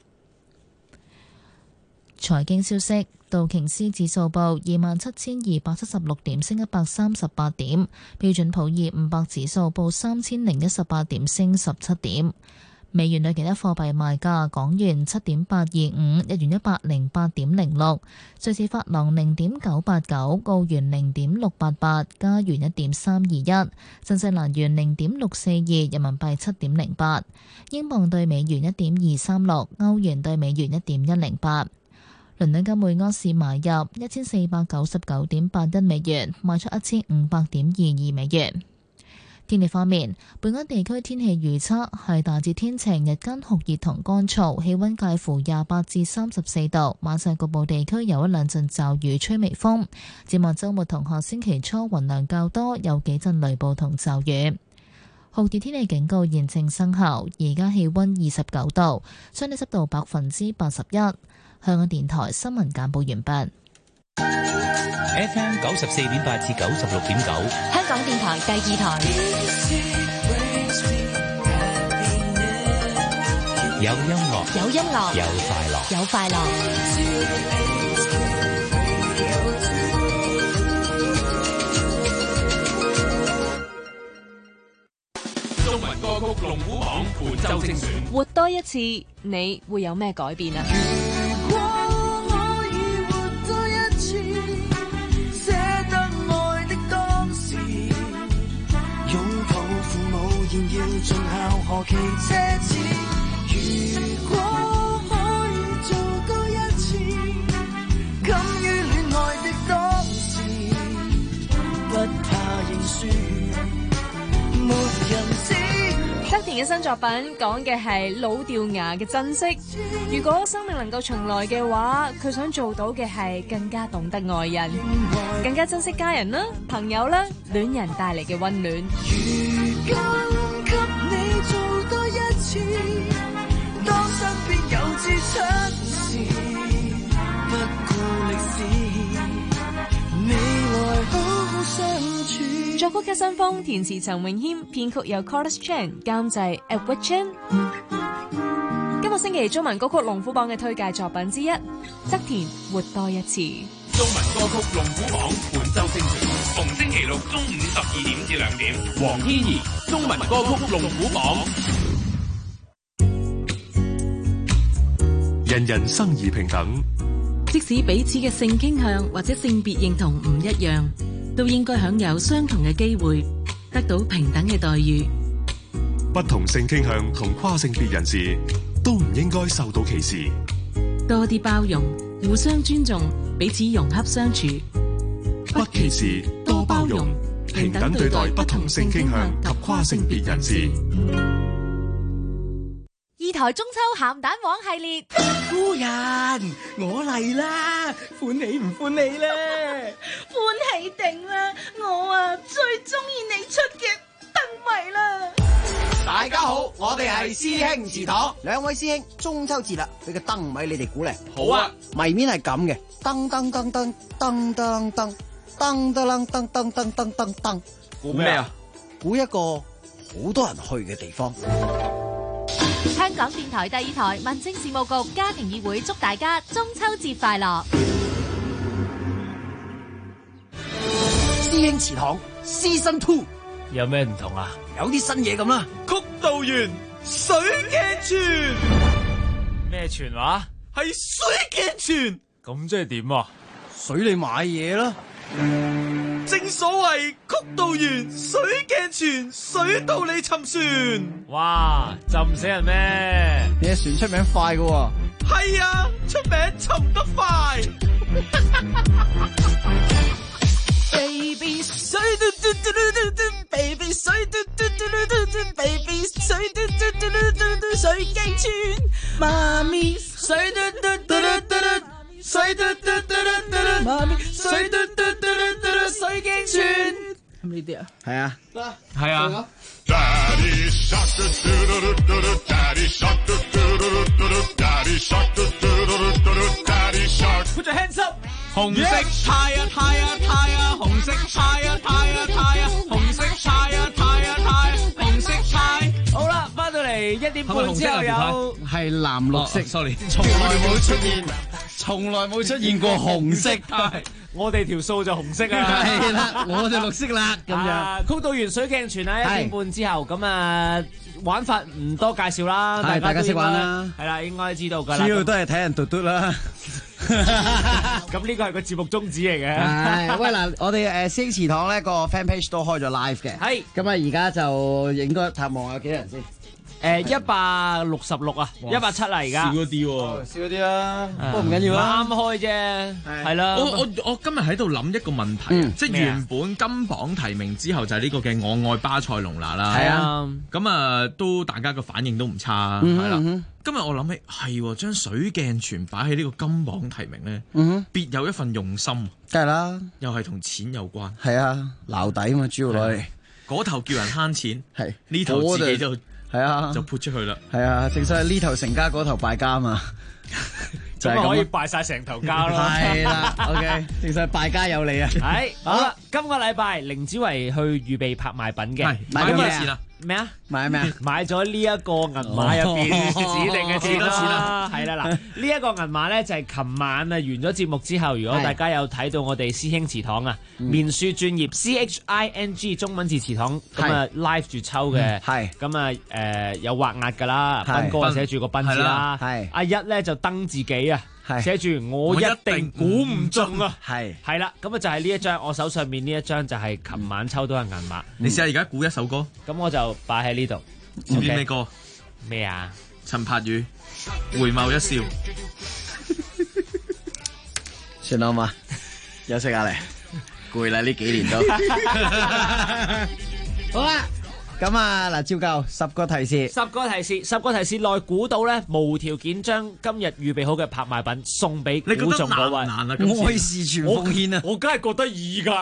財經消息，道瓊斯指數報27,276點，升138點；標準普爾500指數報3018點，升17點。 美元對其他貨幣賣價：港元7.825，日元108.06，瑞士法郎0.989，澳元0.688，加元1.321，新西蘭元0.642，人民幣7.08，英鎊對美元1.236，歐元對美元1.108。倫敦金每盎司買入1499.81美元，賣出1500.22美元。天氣方面，本港地區天氣預測係大致天晴，日間酷熱同乾燥，氣溫介乎28至34度，晚上局部地區有一兩陣驟雨，吹微風。展望週末同下星期初雲量較多，有幾陣雷暴同驟雨。酷熱天氣警告現正生效，而家氣溫29度，相對濕度81%。香港電台新聞簡報完畢。 FM 94.8至96.9， 香港電台第二台。 有音樂， 有音樂， 有快樂， 有快樂。 中文歌曲龍虎榜本周精選， 活多一次，你會有咩改變啊？ 要盡孝何其奢侈，如果可以做多一次，敢於戀愛的當時，不怕認輸，沒人知。 側田嘅新作品講嘅係老掉牙嘅珍惜。如果生命能夠重來嘅話，佢想做到嘅係更加懂得愛人，更加珍惜家人啦、朋友啦、戀人帶嚟嘅溫暖。 如今給你做多一次，當身邊有至親時，不顧歷史，未來好好相處。 作曲家新風，填詞陳詠謙，編曲有 Carlos Chan， 監製 Edward Chan。今個星期中文歌曲龍虎榜嘅推介作品之一，側田活多一次。 中文歌曲龍虎榜本周精選，逢星期六中午12點至2點，黃天怡中文歌曲龍虎榜。 人人生而平等， 即使彼此嘅性傾向或者性別認同唔一樣，都應該享有相同嘅機會，得到平等嘅待遇。 不同性傾向同跨性別人士都唔應該受到歧視。 多啲包容，互相尊重，彼此融洽相處。 不歧視，多包容，平等對待不同性傾向及跨性別人士。 二台中秋鹹蛋黃系列， 夫人，我嚟啦，歡喜唔歡喜咧？ 歡喜定啦！我最中意你出嘅燈謎啦！ 大家好，我哋係師兄祠堂，兩位師兄，中秋節啦，俾個燈謎你哋估嚟。 好啊， 謎面係咁嘅，噔噔噔噔噔噔噔噔噔噔噔噔噔噔噔， 估咩啊？ 估一個好多人去嘅地方。 香港電台第二台民政事務局家庭議會祝大家中秋節快樂。 師兄祠堂 Season 2 有咩唔同啊？ 有啲新嘢咁啦。 曲道園水鏡泉， 咩泉話？ 係水鏡泉。 咁即係點啊？ 水你買嘢啦。 正所謂曲道園水鏡泉，水到你沉船。 哇，浸唔死人咩？ 你隻船出名快㗎喎。 係啊，出名沉得快。 Baby 水嘟嘟嘟嘟嘟 ，Baby 水嘟嘟嘟嘟嘟 ，Baby 水嘟嘟嘟嘟嘟水鏡泉，媽咪水嘟嘟嘟嘟嘟。水嘟嘟嘟嘟嘟，媽咪水嘟嘟嘟嘟嘟水鏡泉，係咪呢啲啊？ 係啊， 係啊。 Daddy shark do do do do do Daddy shark do do do do do Daddy shark do do do do do Daddy shark Put your hands up 紅色太啊太啊太啊紅色太啊太啊太啊紅色太啊太啊太紅色太。 好啦，翻到嚟1點半之後有係藍綠色，sorry， 從來冇出現。 從來冇出現過紅色。 我哋條數就紅色啊， 係啦，我就綠色啦咁樣。 曲道園水鏡泉啊，1點半之後咁啊，玩法唔多介紹啦， 大家識玩啦， 係啦，應該知道㗎啦。 主要都係睇人嘟嘟啦。 咁呢個係個節目宗旨嚟嘅。 係，喂嗱，我哋師兄祠堂咧個 fan page 都開咗 live 嘅。 係。 咁啊，而家就應該探望有幾人先。 166啊，187啦而家。 少咗啲喎， 少咗啲啦，不過唔緊要啦， 啱開啫，係啦。 我今日喺度諗一個問題，即係原本金榜提名之後就係呢個嘅我愛巴塞隆拿啦， 係啊， 咁啊都大家嘅反應都唔差，係啦。今日我諗起係將水鏡泉擺喺呢個金榜提名咧，別有一份用心， 梗係啦， 又係同錢有關， 係啊，撈底嘛，主要攞嚟嗰頭叫人慳錢， 係呢頭自己就。 係啊， 就潑出去啦。 係啊，正所謂呢頭成家嗰頭敗家嘛， 就係可以敗晒成頭家咯。 係啦，OK，正所謂敗家有理啊。 係好啦，今個禮拜凌子維去預備拍賣品嘅， 買咗咩錢啊？ 咩啊？ 買咩啊？ 買咗呢一個銀碼入邊指定嘅錢啦。係啦，嗱，呢一個銀碼咧就係琴晚啊完咗節目之後，如果大家有睇到我哋師兄祠堂啊面書專頁 CHING 中文字祠堂咁啊 live 住抽嘅，係咁啊有畫押㗎啦，斌哥寫住個斌字啦，係阿一咧就登自己啊。寫住我一定估唔中啊！係啦，咁啊就係呢一張，我手上面呢一張就係琴晚抽到嘅銀碼。 你試下而家估一首歌， 咁我就擺喺呢度。 知唔知咩歌？ 咩啊？ 陳柏宇回眸一笑。 算啦嘛，休息下嚟，攰啦呢幾年都。好啦。咁啊，嗱，照舊10個提示，10個提示內估到咧，無條件將今日預備好嘅拍賣品送俾估中嗰位。 難啊！ 愛是全奉獻啊！ 我梗係覺得易㗎。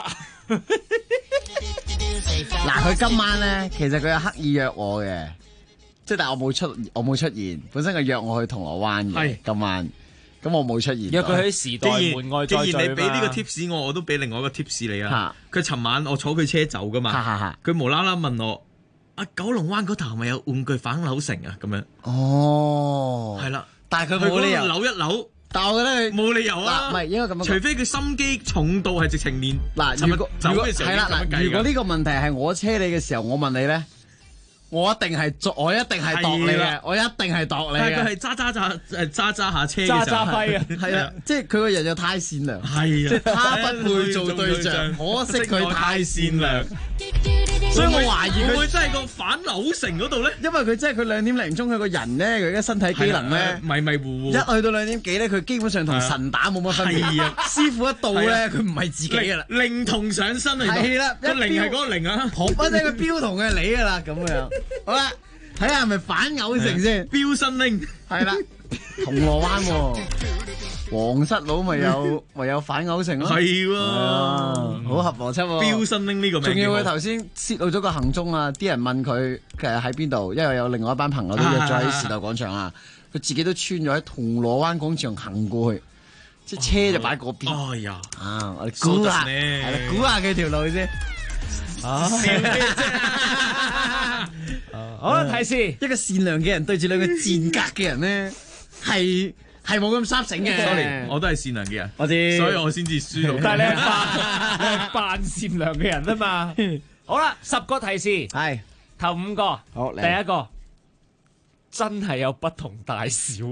嗱，佢今晚咧，其實佢有刻意約我嘅，即係但係我冇出現。本身佢約我去銅鑼灣嘅今晚，咁我冇出現。 約佢喺時代門外再聚嘛。 既然你俾呢個 tips 我都俾另外一個 tips 你啊。佢尋晚我坐佢車走㗎嘛，佢無啦啦問我。九龍灣嗰頭係咪有玩具反斗城啊？咁樣哦， 係啦， 但係佢冇理由扭一扭， 但我覺得佢冇理由啊， 唔係應該咁樣， 除非佢心機重到係直情練。 嗱，如果係啦，嗱，如果呢個問題係我車你嘅時候，我問你咧，我一定係度你嘅，我一定係度你嘅。 但係佢係揸下車嘅時候， 揸揮啊， 係啊，即係佢個人又太善良， 係啊， 即係他不會做對象，可惜佢太善良。所以我懷疑會唔會真係個反斗城嗰度咧？ 因為佢真係佢2點零鐘，佢個人咧，佢而家身體機能咧迷迷糊糊。 一去到2點幾咧，佢基本上同神打冇乜分別。師傅一到咧，佢唔係自己噶啦， 靈童上身嚟。 係啦， 個靈係嗰個靈啊， 或者個標童係你噶啦咁樣。好啦，睇下係咪反斗城先？ 標新靈係啦，銅鑼灣喎。皇室佬咪有反斗城咯， 係喎， 好合邏輯喎。 標新拎呢個名， 仲要佢頭先泄露咗個行蹤啊！啲人問佢其實喺邊度，因為有另外一班朋友都約咗喺時代廣場啊，佢自己都穿咗喺銅鑼灣廣場行過去，即係車就擺嗰邊。 哎呀， 我哋估下，係啦，估下佢條路先。 好啦，提示一個善良嘅人對住兩個賤格嘅人咧，係冇咁濕醒嘅。 Sorry， 我都係善良嘅人， 我知， 所以我先至輸到。 但係你係扮善良嘅人啊嘛。好啦，10個提示， 係頭5個。 好， 第一個真係有不同大小。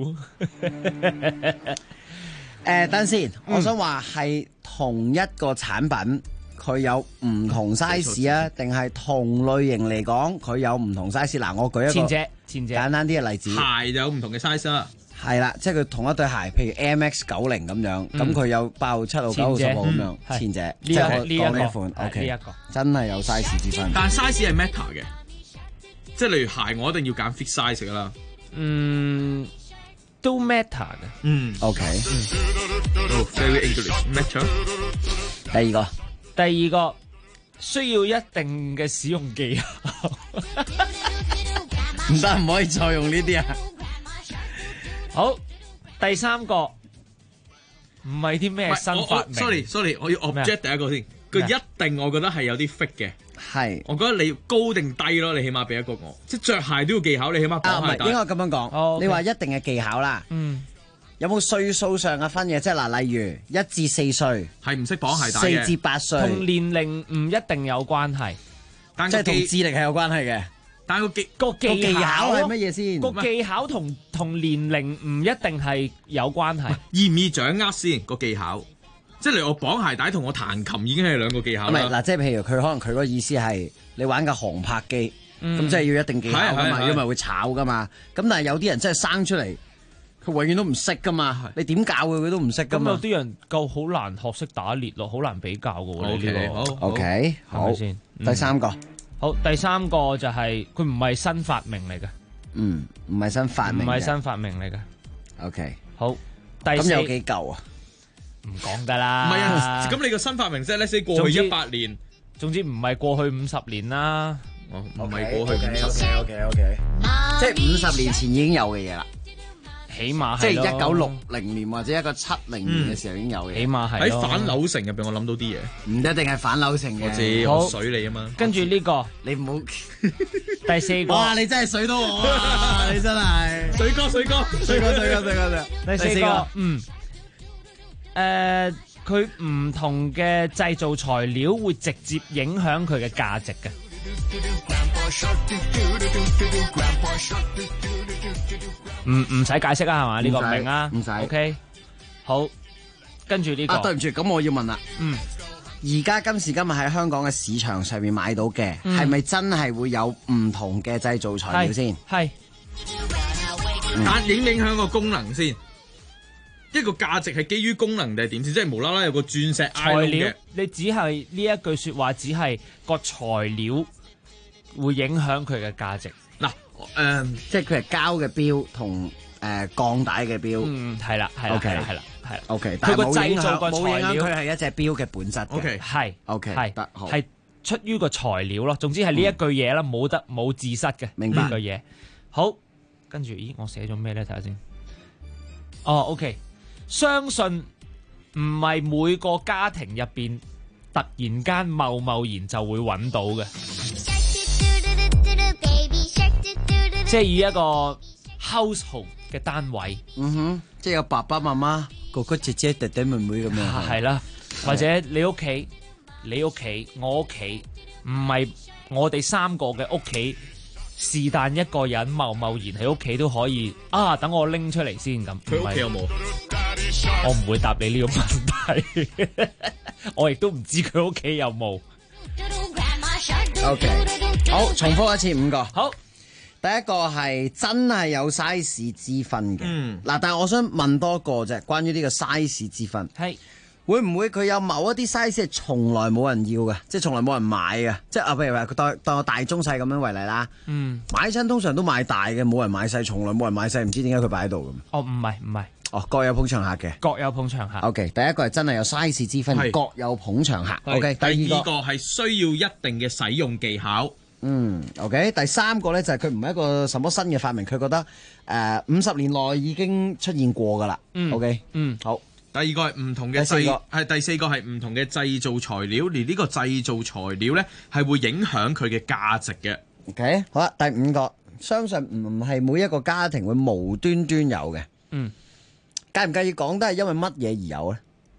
等先，我想話係同一個產品，佢有唔同 size 啊，定係同類型嚟講，佢有唔同 size？嗱，我舉一個前者簡單啲嘅例子， 鞋有唔同嘅 size 啦。 係啦，即係佢同一對鞋，譬如 MX90咁樣，咁佢有8號、7號、9號、10號咁樣。前者呢一款 ，OK， 真係有 size 之分。 但係 size 係 matter 嘅，即係例如鞋，我一定要揀 fit size 噶啦。 都 matter 嘅。 OK。 Very English，matter。 第二個需要一定嘅使用技巧。 唔得，唔可以再用呢啲啊！ 好，第三個唔係啲咩新發明。 sorry， 我要 object 第一個先。佢一定我覺得係有啲 fit 嘅。 係， 我覺得你高定低咯，你起碼俾一個我。即係着鞋都要技巧，你起碼綁鞋帶。 唔係應該咁樣講。你話一定嘅技巧啦。 有冇歲數上嘅分嘅？即係嗱，例如1至4歲係唔識綁鞋帶嘅 ，4至8歲同年齡唔一定有關係， 即係同智力係有關係嘅。 但係個技巧係乜嘢先？ 個技巧同年齡唔一定係有關係， 易唔易掌握先個技巧？即係例如我綁鞋帶同我彈琴已經係兩個技巧啦。 唔係嗱，即係譬如佢可能佢個意思係你玩架航拍機，咁即係要一定技巧㗎嘛，因為會炒㗎嘛。咁但係有啲人真係生出嚟，佢永遠都唔識㗎嘛。你點教佢都唔識㗎嘛。 咁有啲人夠好難學識打獵咯，好難比較㗎喎。呢個 OK 好， 係咪先？ 第3個。 好，第3個就係佢唔係新發明嚟嘅。 唔係新發明。 唔係新發明嚟嘅。 OK。 好，第4。 咁有幾舊啊？ 唔講得啦。 唔係啊，咁你個新發明即係咧，過去100年， 總之唔係過去50年啦。 唔係過去50年。 OK，即係50年前已經有嘅嘢啦。 起碼即係1960年或者1970年嘅時候已經有嘅。 起碼係喺反柳城入邊，我諗到啲嘢。 唔一定係反柳城嘅。 我知，我水你啊嘛。 跟住呢個， 你唔好第4個。 哇！你真係水到我啊！你真係水哥。 第4個，佢唔同嘅製造材料會直接影響佢嘅價值嘅。唔使解釋啊，係嘛？呢個明啊？ 唔使。 OK，好，跟住呢個。 對唔住，咁我要問啦。而家今時今日喺香港嘅市場上面買到嘅，係咪真係會有唔同嘅製造材料先？ 係。 但影響個功能先。一個價值係基於功能定係點先？即係無啦啦有個鑽石材料，你只係呢一句說話，只係個材料會影響佢嘅價值。 嗱， 即係佢係膠嘅錶同鋼帶嘅錶。 係啦。 OK， 佢個製造個材料， 佢係一隻錶嘅本質嘅。 OK， 係 OK， 係出於個材料咯。總之係呢一句嘢啦，冇字蝨嘅。 明白呢句嘢。好，跟住，咦，我寫咗咩咧？睇下先。OK。相信唔係每個家庭入邊突然間貿然就會揾到嘅，即係以一個 household 嘅單位， 即係有爸爸媽媽、哥哥姐姐、弟弟妹妹咁樣， 係啦，或者你屋企、我屋企，唔係我哋3個嘅屋企。是但一個人貿然喺屋企都可以啊！等我拎出嚟先咁。 佢屋企有冇？ 我唔會答你呢個問題。我亦都唔知佢屋企有冇。 OK， 好，重複一次5個。 好， 第一個係真係有 size 之分嘅。嗱，但係我想問多個啫，關於呢個 size 之分。 係。 會唔會佢有某一啲 size 係從來冇人要嘅，即係從來冇人買嘅？即係譬如話佢當我大中細咁樣為例啦。買親通常都買大嘅，冇人買細，從來冇人買細，唔知點解佢擺喺度咁。 唔係。 各有捧場客嘅。 各有捧場客。 OK， 第一個係真係有 size 之分，各有捧場客。OK， 第二個係需要一定嘅使用技巧。 OK， 第3個咧就係佢唔係一個什麼新嘅發明，佢覺得50年內已經出現過噶啦。OK， 好。 第二個係唔同嘅第4個係唔同嘅製造材料，而呢個製造材料咧係會影響佢嘅價值嘅。 OK， 好啦，第5個，相信唔係每一個家庭會無端端有嘅。介唔介意講都係因為乜嘢而有咧？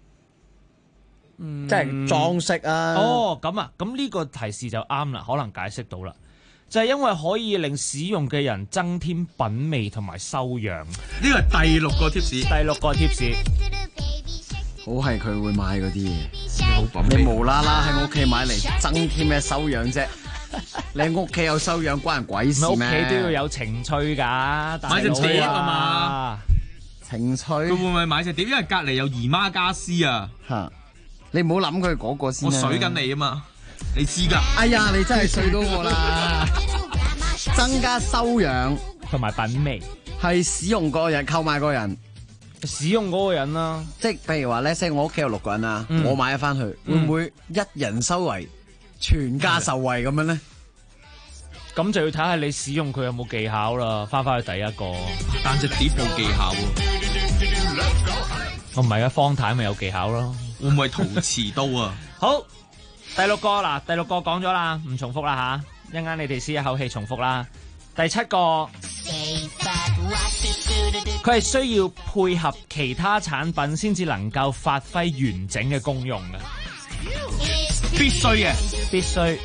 即係裝飾啊。 咁啊，咁呢個提示就啱啦，可能解釋到啦。就係因為可以令使用嘅人增添品味同埋修養。呢個係第6個 tips。 第6個 tips。 好係佢會買嗰啲嘢，你無啦啦喺我屋企買嚟增添咩修養啫？你屋企有修養關人鬼事咩？ 屋企都要有情趣㗎， 買隻碟啊嘛， 情趣。 佢會唔會買隻碟？因為隔離有姨媽家私啊。 你唔好諗佢嗰個先。 我水緊你啊嘛，你知㗎。 哎呀，你真係水到我啦！增加修養同埋品味， 係使用嗰個人、購買嗰個人。 使用嗰個人啦， 即係譬如話咧，我屋企有6個人啦，我買咗翻去，會唔會一人收為全家受惠咁樣咧？ 咁就要睇下你使用佢有冇技巧啦。翻去第一個， 但隻碟冇技巧喎。 我唔係啊，方太咪有技巧咯。 會唔會陶瓷刀啊？ 好，第6個嗱，第6個講咗啦，唔重複啦吓，一陣間你哋試一口氣重複啦。第7個。 佢係需要配合其他產品先至能夠發揮完整嘅功用嘅， 必須嘅， 必須。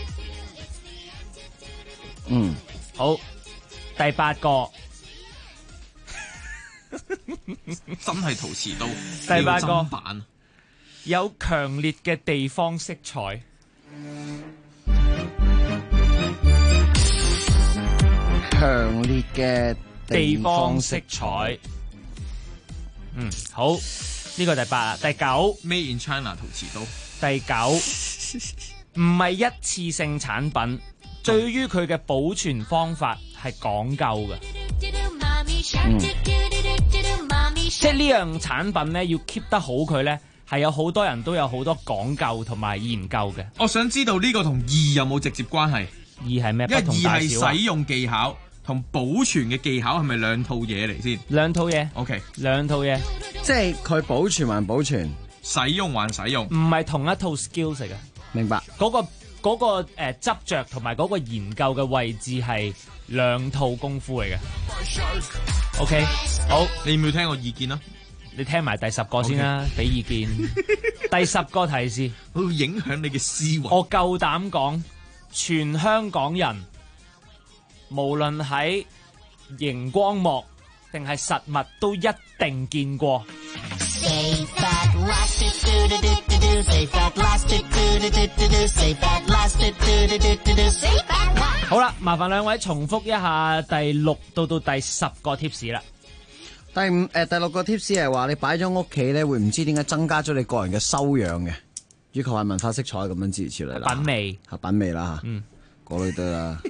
好，第8個。 真係陶瓷刀。 第8個砧板有強烈嘅地方色彩。 強烈嘅地方色彩。好，呢個第8啊，第9 Made in China 陶瓷刀。 第9唔係一次性產品，對於佢嘅保存方法係講究嘅。即係呢樣產品咧，要 keep 得好佢咧，係有好多人都有好多講究同埋研究嘅。 我想知道呢個同2有冇直接關係 ？2係咩？ 因為不同大小 2係使用技巧同保存嘅技巧係咪兩套嘢嚟先？ 兩套嘢。 OK， 兩套嘢， 即係佢保存還保存， 使用還使用， 唔係同一套 skills 嚟嘅。 明白。 嗰個執着同埋嗰個研究嘅位置係兩套功夫嚟嘅。OK， 好， 你要唔要聽我意見啊？ 你聽埋第10個先啦，俾意見。第10個提示， 會影響你嘅思維。 我夠膽講，全香港人無論喺熒光幕定係實物都一定見過。好啦，麻煩兩位重複一下第6到第10個 tips 啦。 第6個 tips 係話你擺咗屋企咧，會唔知點解增加咗你個人嘅修養嘅，以及係文化色彩咁樣諸如此類啦。 品味係品味啦嚇，嗰類得啦。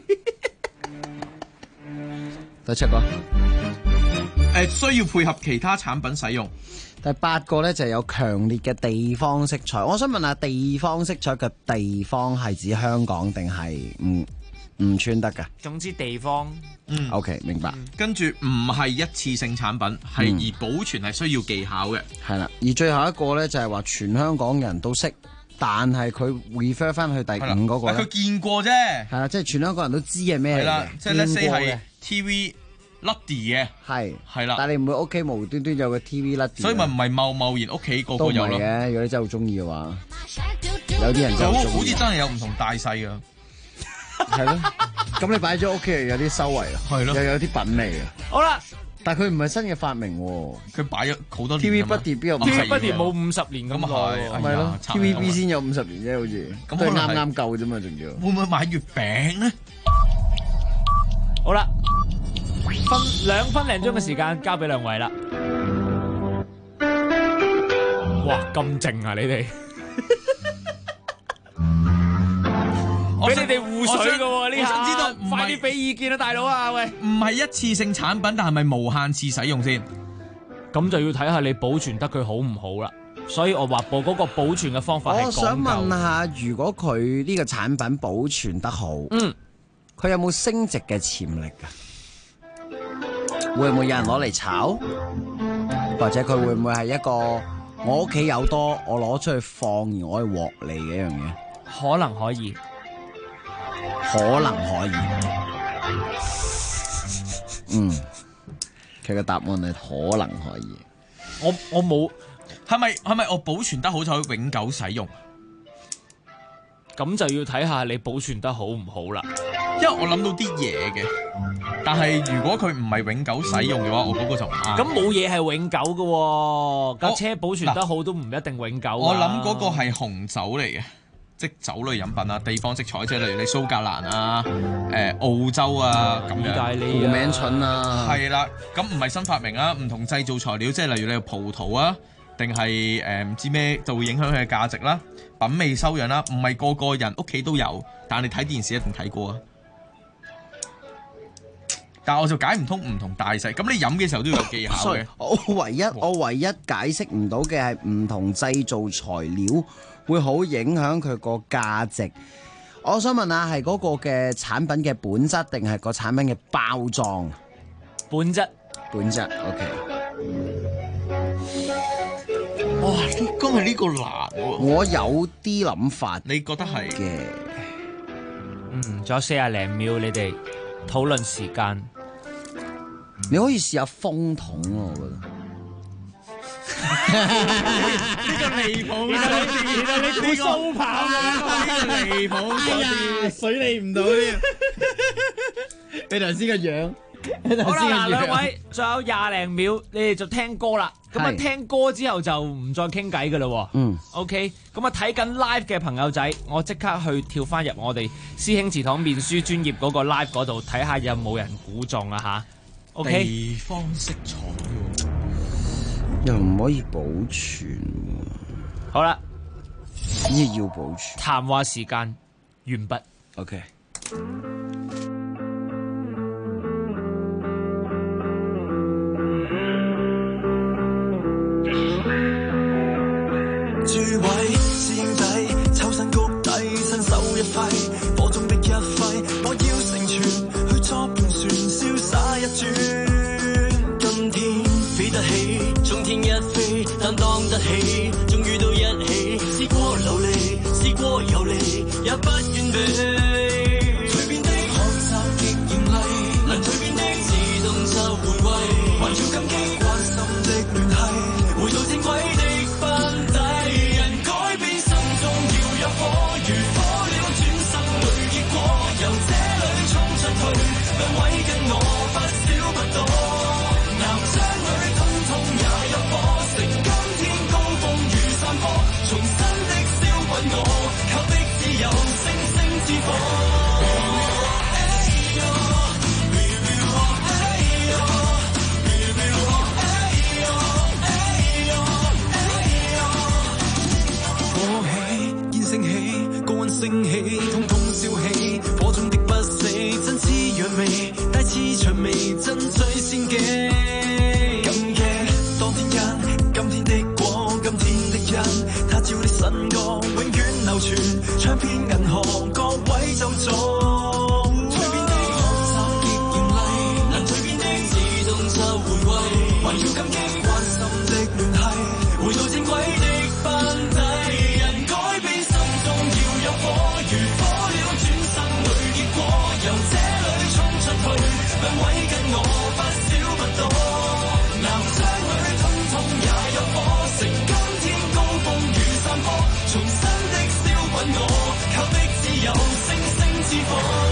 第7個需要配合其他產品使用。 第8個咧就有強烈嘅地方色彩。我想問下，地方色彩嘅地方係指香港定係唔穿得㗎？ 總之地方。 OK， 明白。 跟住唔係一次性產品，係而保存係需要技巧嘅。 係啦，而最後一個咧就係話全香港人都識，但係佢 refer 翻去第5嗰個咧， 佢見過啫。 係啦，即係全香港人都知係咩嚟嘅。 即係 let's say 係 TV Luddy 嘅，係啦。 但係你唔會屋企無端端有個 TV Luddy， 所以咪唔係貿然屋企個個有咯。 都唔係嘅，如果你真係好中意嘅話，有啲人就好似真係有唔同大細噶。 係咯，咁你擺咗屋企又有啲修為啦，係咯，又有啲品味啊。 好啦， 但係佢唔係新嘅發明喎， 佢擺咗好多年。 TV Buddy 邊有 ？TV Buddy 冇50年咁耐， 係咯 ，TVB 先有50年啫，好似都係啱啱夠啫嘛，仲要。 會唔會買月餅咧？ 好啦，2分零鐘嘅時間交俾兩位啦。哇，咁靜啊，你哋！俾你哋互水噶喎，呢下。我想知道，快啲俾意見啊，大佬啊，喂！ 唔係一次性產品，但係咪無限次使用先？ 咁就要睇下你保存得佢好唔好啦。所以我話嗰個保存嘅方法係講究。 我想問下，如果佢呢個產品保存得好，佢有冇升值嘅潛力㗎？會唔會有人攞嚟炒？或者佢會唔會係一個我屋企有多，我攞出去放而我可以獲利嘅一樣嘢？ 可能可以。 佢嘅答案係可能可以。 我冇， 係咪我保存得好就可以永久使用？ 咁就要睇下你保存得好唔好啦。 因為我諗到啲嘢嘅，但係如果佢唔係永久使用嘅話，我嗰個就唔啱。 咁冇嘢係永久嘅，架車保存得好都唔一定永久。 我諗嗰個係紅酒嚟嘅。即酒類飲品啊，地方色彩即係例如你蘇格蘭啊、澳洲啊咁樣， 意大利啊、 名蠢啊， 係啦，咁唔係新發明啊，唔同製造材料，即係例如你有葡萄啊，定係唔知咩就會影響佢嘅價值啦、品味修養啦，唔係個個人屋企都有，但係你睇電視一定睇過啊。但係我就解唔通唔同大細，咁你飲嘅時候都要有技巧嘅。 我唯一解釋唔到嘅係唔同製造材料會好影響佢個價值。我想問下，係嗰個嘅產品嘅本質，定係個產品嘅包裝？ 本質。 OK。 哇！今日呢個難喎。 我有啲諗法， 你覺得係嘅？ 仲有40零秒，你哋討論時間。 你可以試下風筒咯，我覺得。 呢個離譜，原來你估蘇跑啊！呢個離譜， 哎呀，水理唔到添。你頭先個樣。 好啦，嗱，兩位仲有20零秒，你哋就聽歌啦。咁啊，聽歌之後就唔再傾偈噶啦。OK。咁啊，睇緊 live 嘅朋友仔，我即刻去跳翻入我哋師兄祠堂面書專頁嗰個 live 嗰度睇下有冇人估中啊吓。OK。 地方色彩又唔可以保存。 好啦， 咩要保存？ 談話時間完畢。 OK。 諸位師兄弟，抽身谷底，伸手一揮，火中的一揮，我要成全，去作盤旋，瀟灑一轉。今天飛得起，衝天一飛，擔當得起，終於到一起，試過流離，試過遊離，也不願避。蛻變的學習極嚴厲，能蛻變的自動就回歸，還要感激關心的聯繫，回到正軌的班底。如火燎轉生裏結果，由這裏衝出去，兩位跟我不少不多，男將女通通也入伙，成今天高峰如山坡，重新的燒滾我，靠的只有星星之火。升起，通通燒起，火中的不死，真似薔薇，帶刺薔薇，真最先機。感激當天因，今天的光，今天的因，他照的新歌，永遠流傳，唱片銀行各位就做。蛻變的學習極嚴厲，能蛻變的自動就回歸，還要感激關心的聯繫，回到正軌的班底。兩位跟我不少不多，男將女通通也入伙，成今天高峰如山坡，重新的燒滾我，靠的只有星星之火。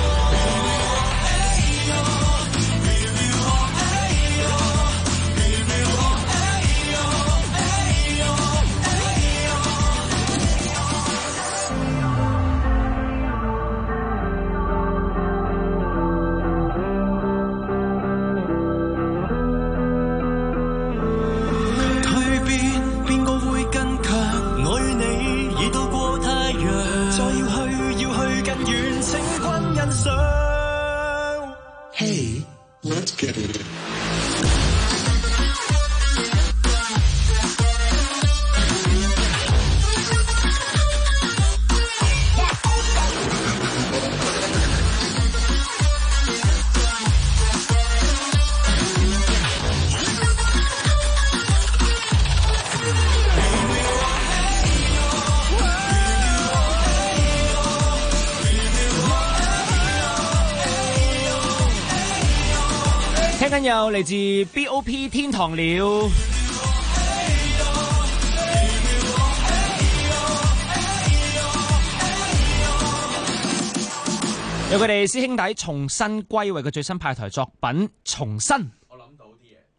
Hey, let's get it. 聽緊有嚟自 BOP 天堂鳥，有佢哋師兄弟重新歸位嘅最新派台作品《重新》。 我諗到啲嘢。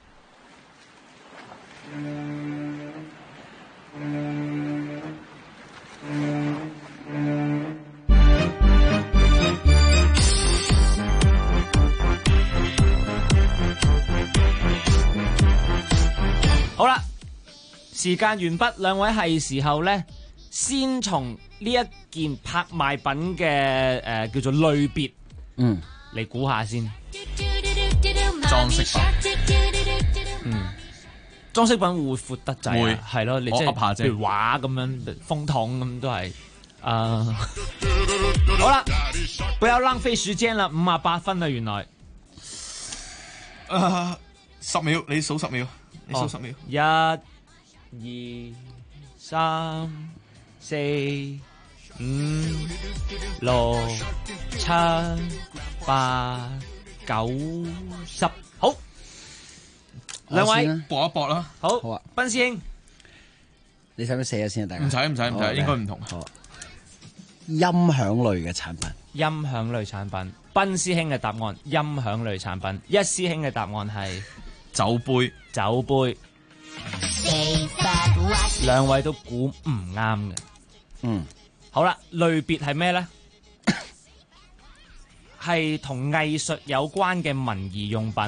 好啦，時間完畢，兩位係時候咧，先從呢一件拍賣品嘅叫做類別，嚟估下先。 裝飾品， 裝飾品會闊得滯啊，係咯，你即係譬如畫咁樣，風筒咁都係。好啦，不要浪費時間啦，58分啦，原來。 10秒，你數10秒，你數10秒。 1、2、3、4、5、6、7、8、9、10，好。 兩位搏一搏啦。 好， 好啊， 斌師兄， 你使唔使寫咗先啊？大家唔使，應該唔同。 好，音響類嘅產品。 音響類產品，斌師兄嘅答案音響類產品，一師兄嘅答案係酒杯。 酒杯，兩位都估唔啱嘅。好啦，類別係咩咧？係同藝術有關嘅文儀用品。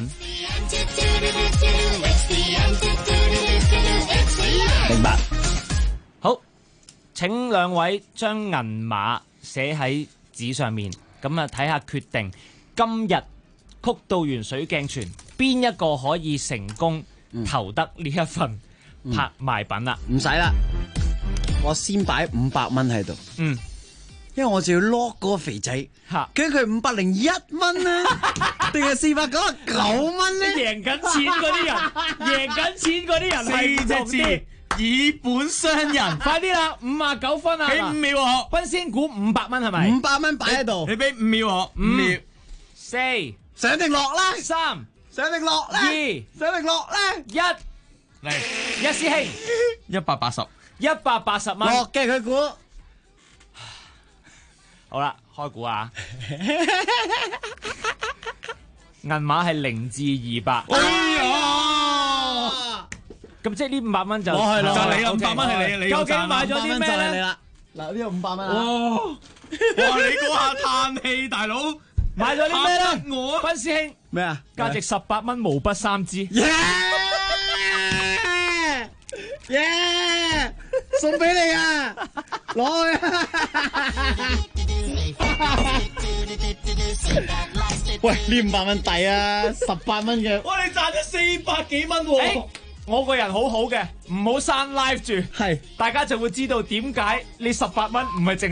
明白。 好，請兩位將銀碼寫喺紙上面，咁啊睇下決定今日曲到完水鏡泉邊一個可以成功投得呢一份拍賣品啦。 唔使啦，我先擺500蚊喺度。因為我就要 lock 嗰個肥仔，究竟佢501蚊咧，定係499蚊咧？ 贏緊錢嗰啲人，贏緊錢嗰啲人係唔同啲。 以本傷人， 快啲啦！59分啊， 俾5秒我。 斌先估500蚊係咪 ？500蚊擺喺度， 你俾5秒我。5秒。 4 上定落啦。 3 上定落啦。2上定落啦。 1嚟，一師兄 180 蚊。 落嘅佢估。 好啦，開估啊！銀碼係0至200。 哎呀！ 咁即係呢500蚊就攞係啦，就你啦 500蚊係你，究竟買咗啲咩咧？ 嗱，呢個500蚊啊！ 哇！你嗰下嘆氣，大佬買咗啲咩咧？ 我斌師兄咩啊？ 價值18蚊毛筆3支。 耶！送俾你啊！攞去啊！喂，呢500蚊抵啊！18蚊嘅， 哇！你賺咗400幾蚊喎！ 我個人好好嘅，唔好刪 live 住，係大家就會知道點解你18蚊唔係淨係。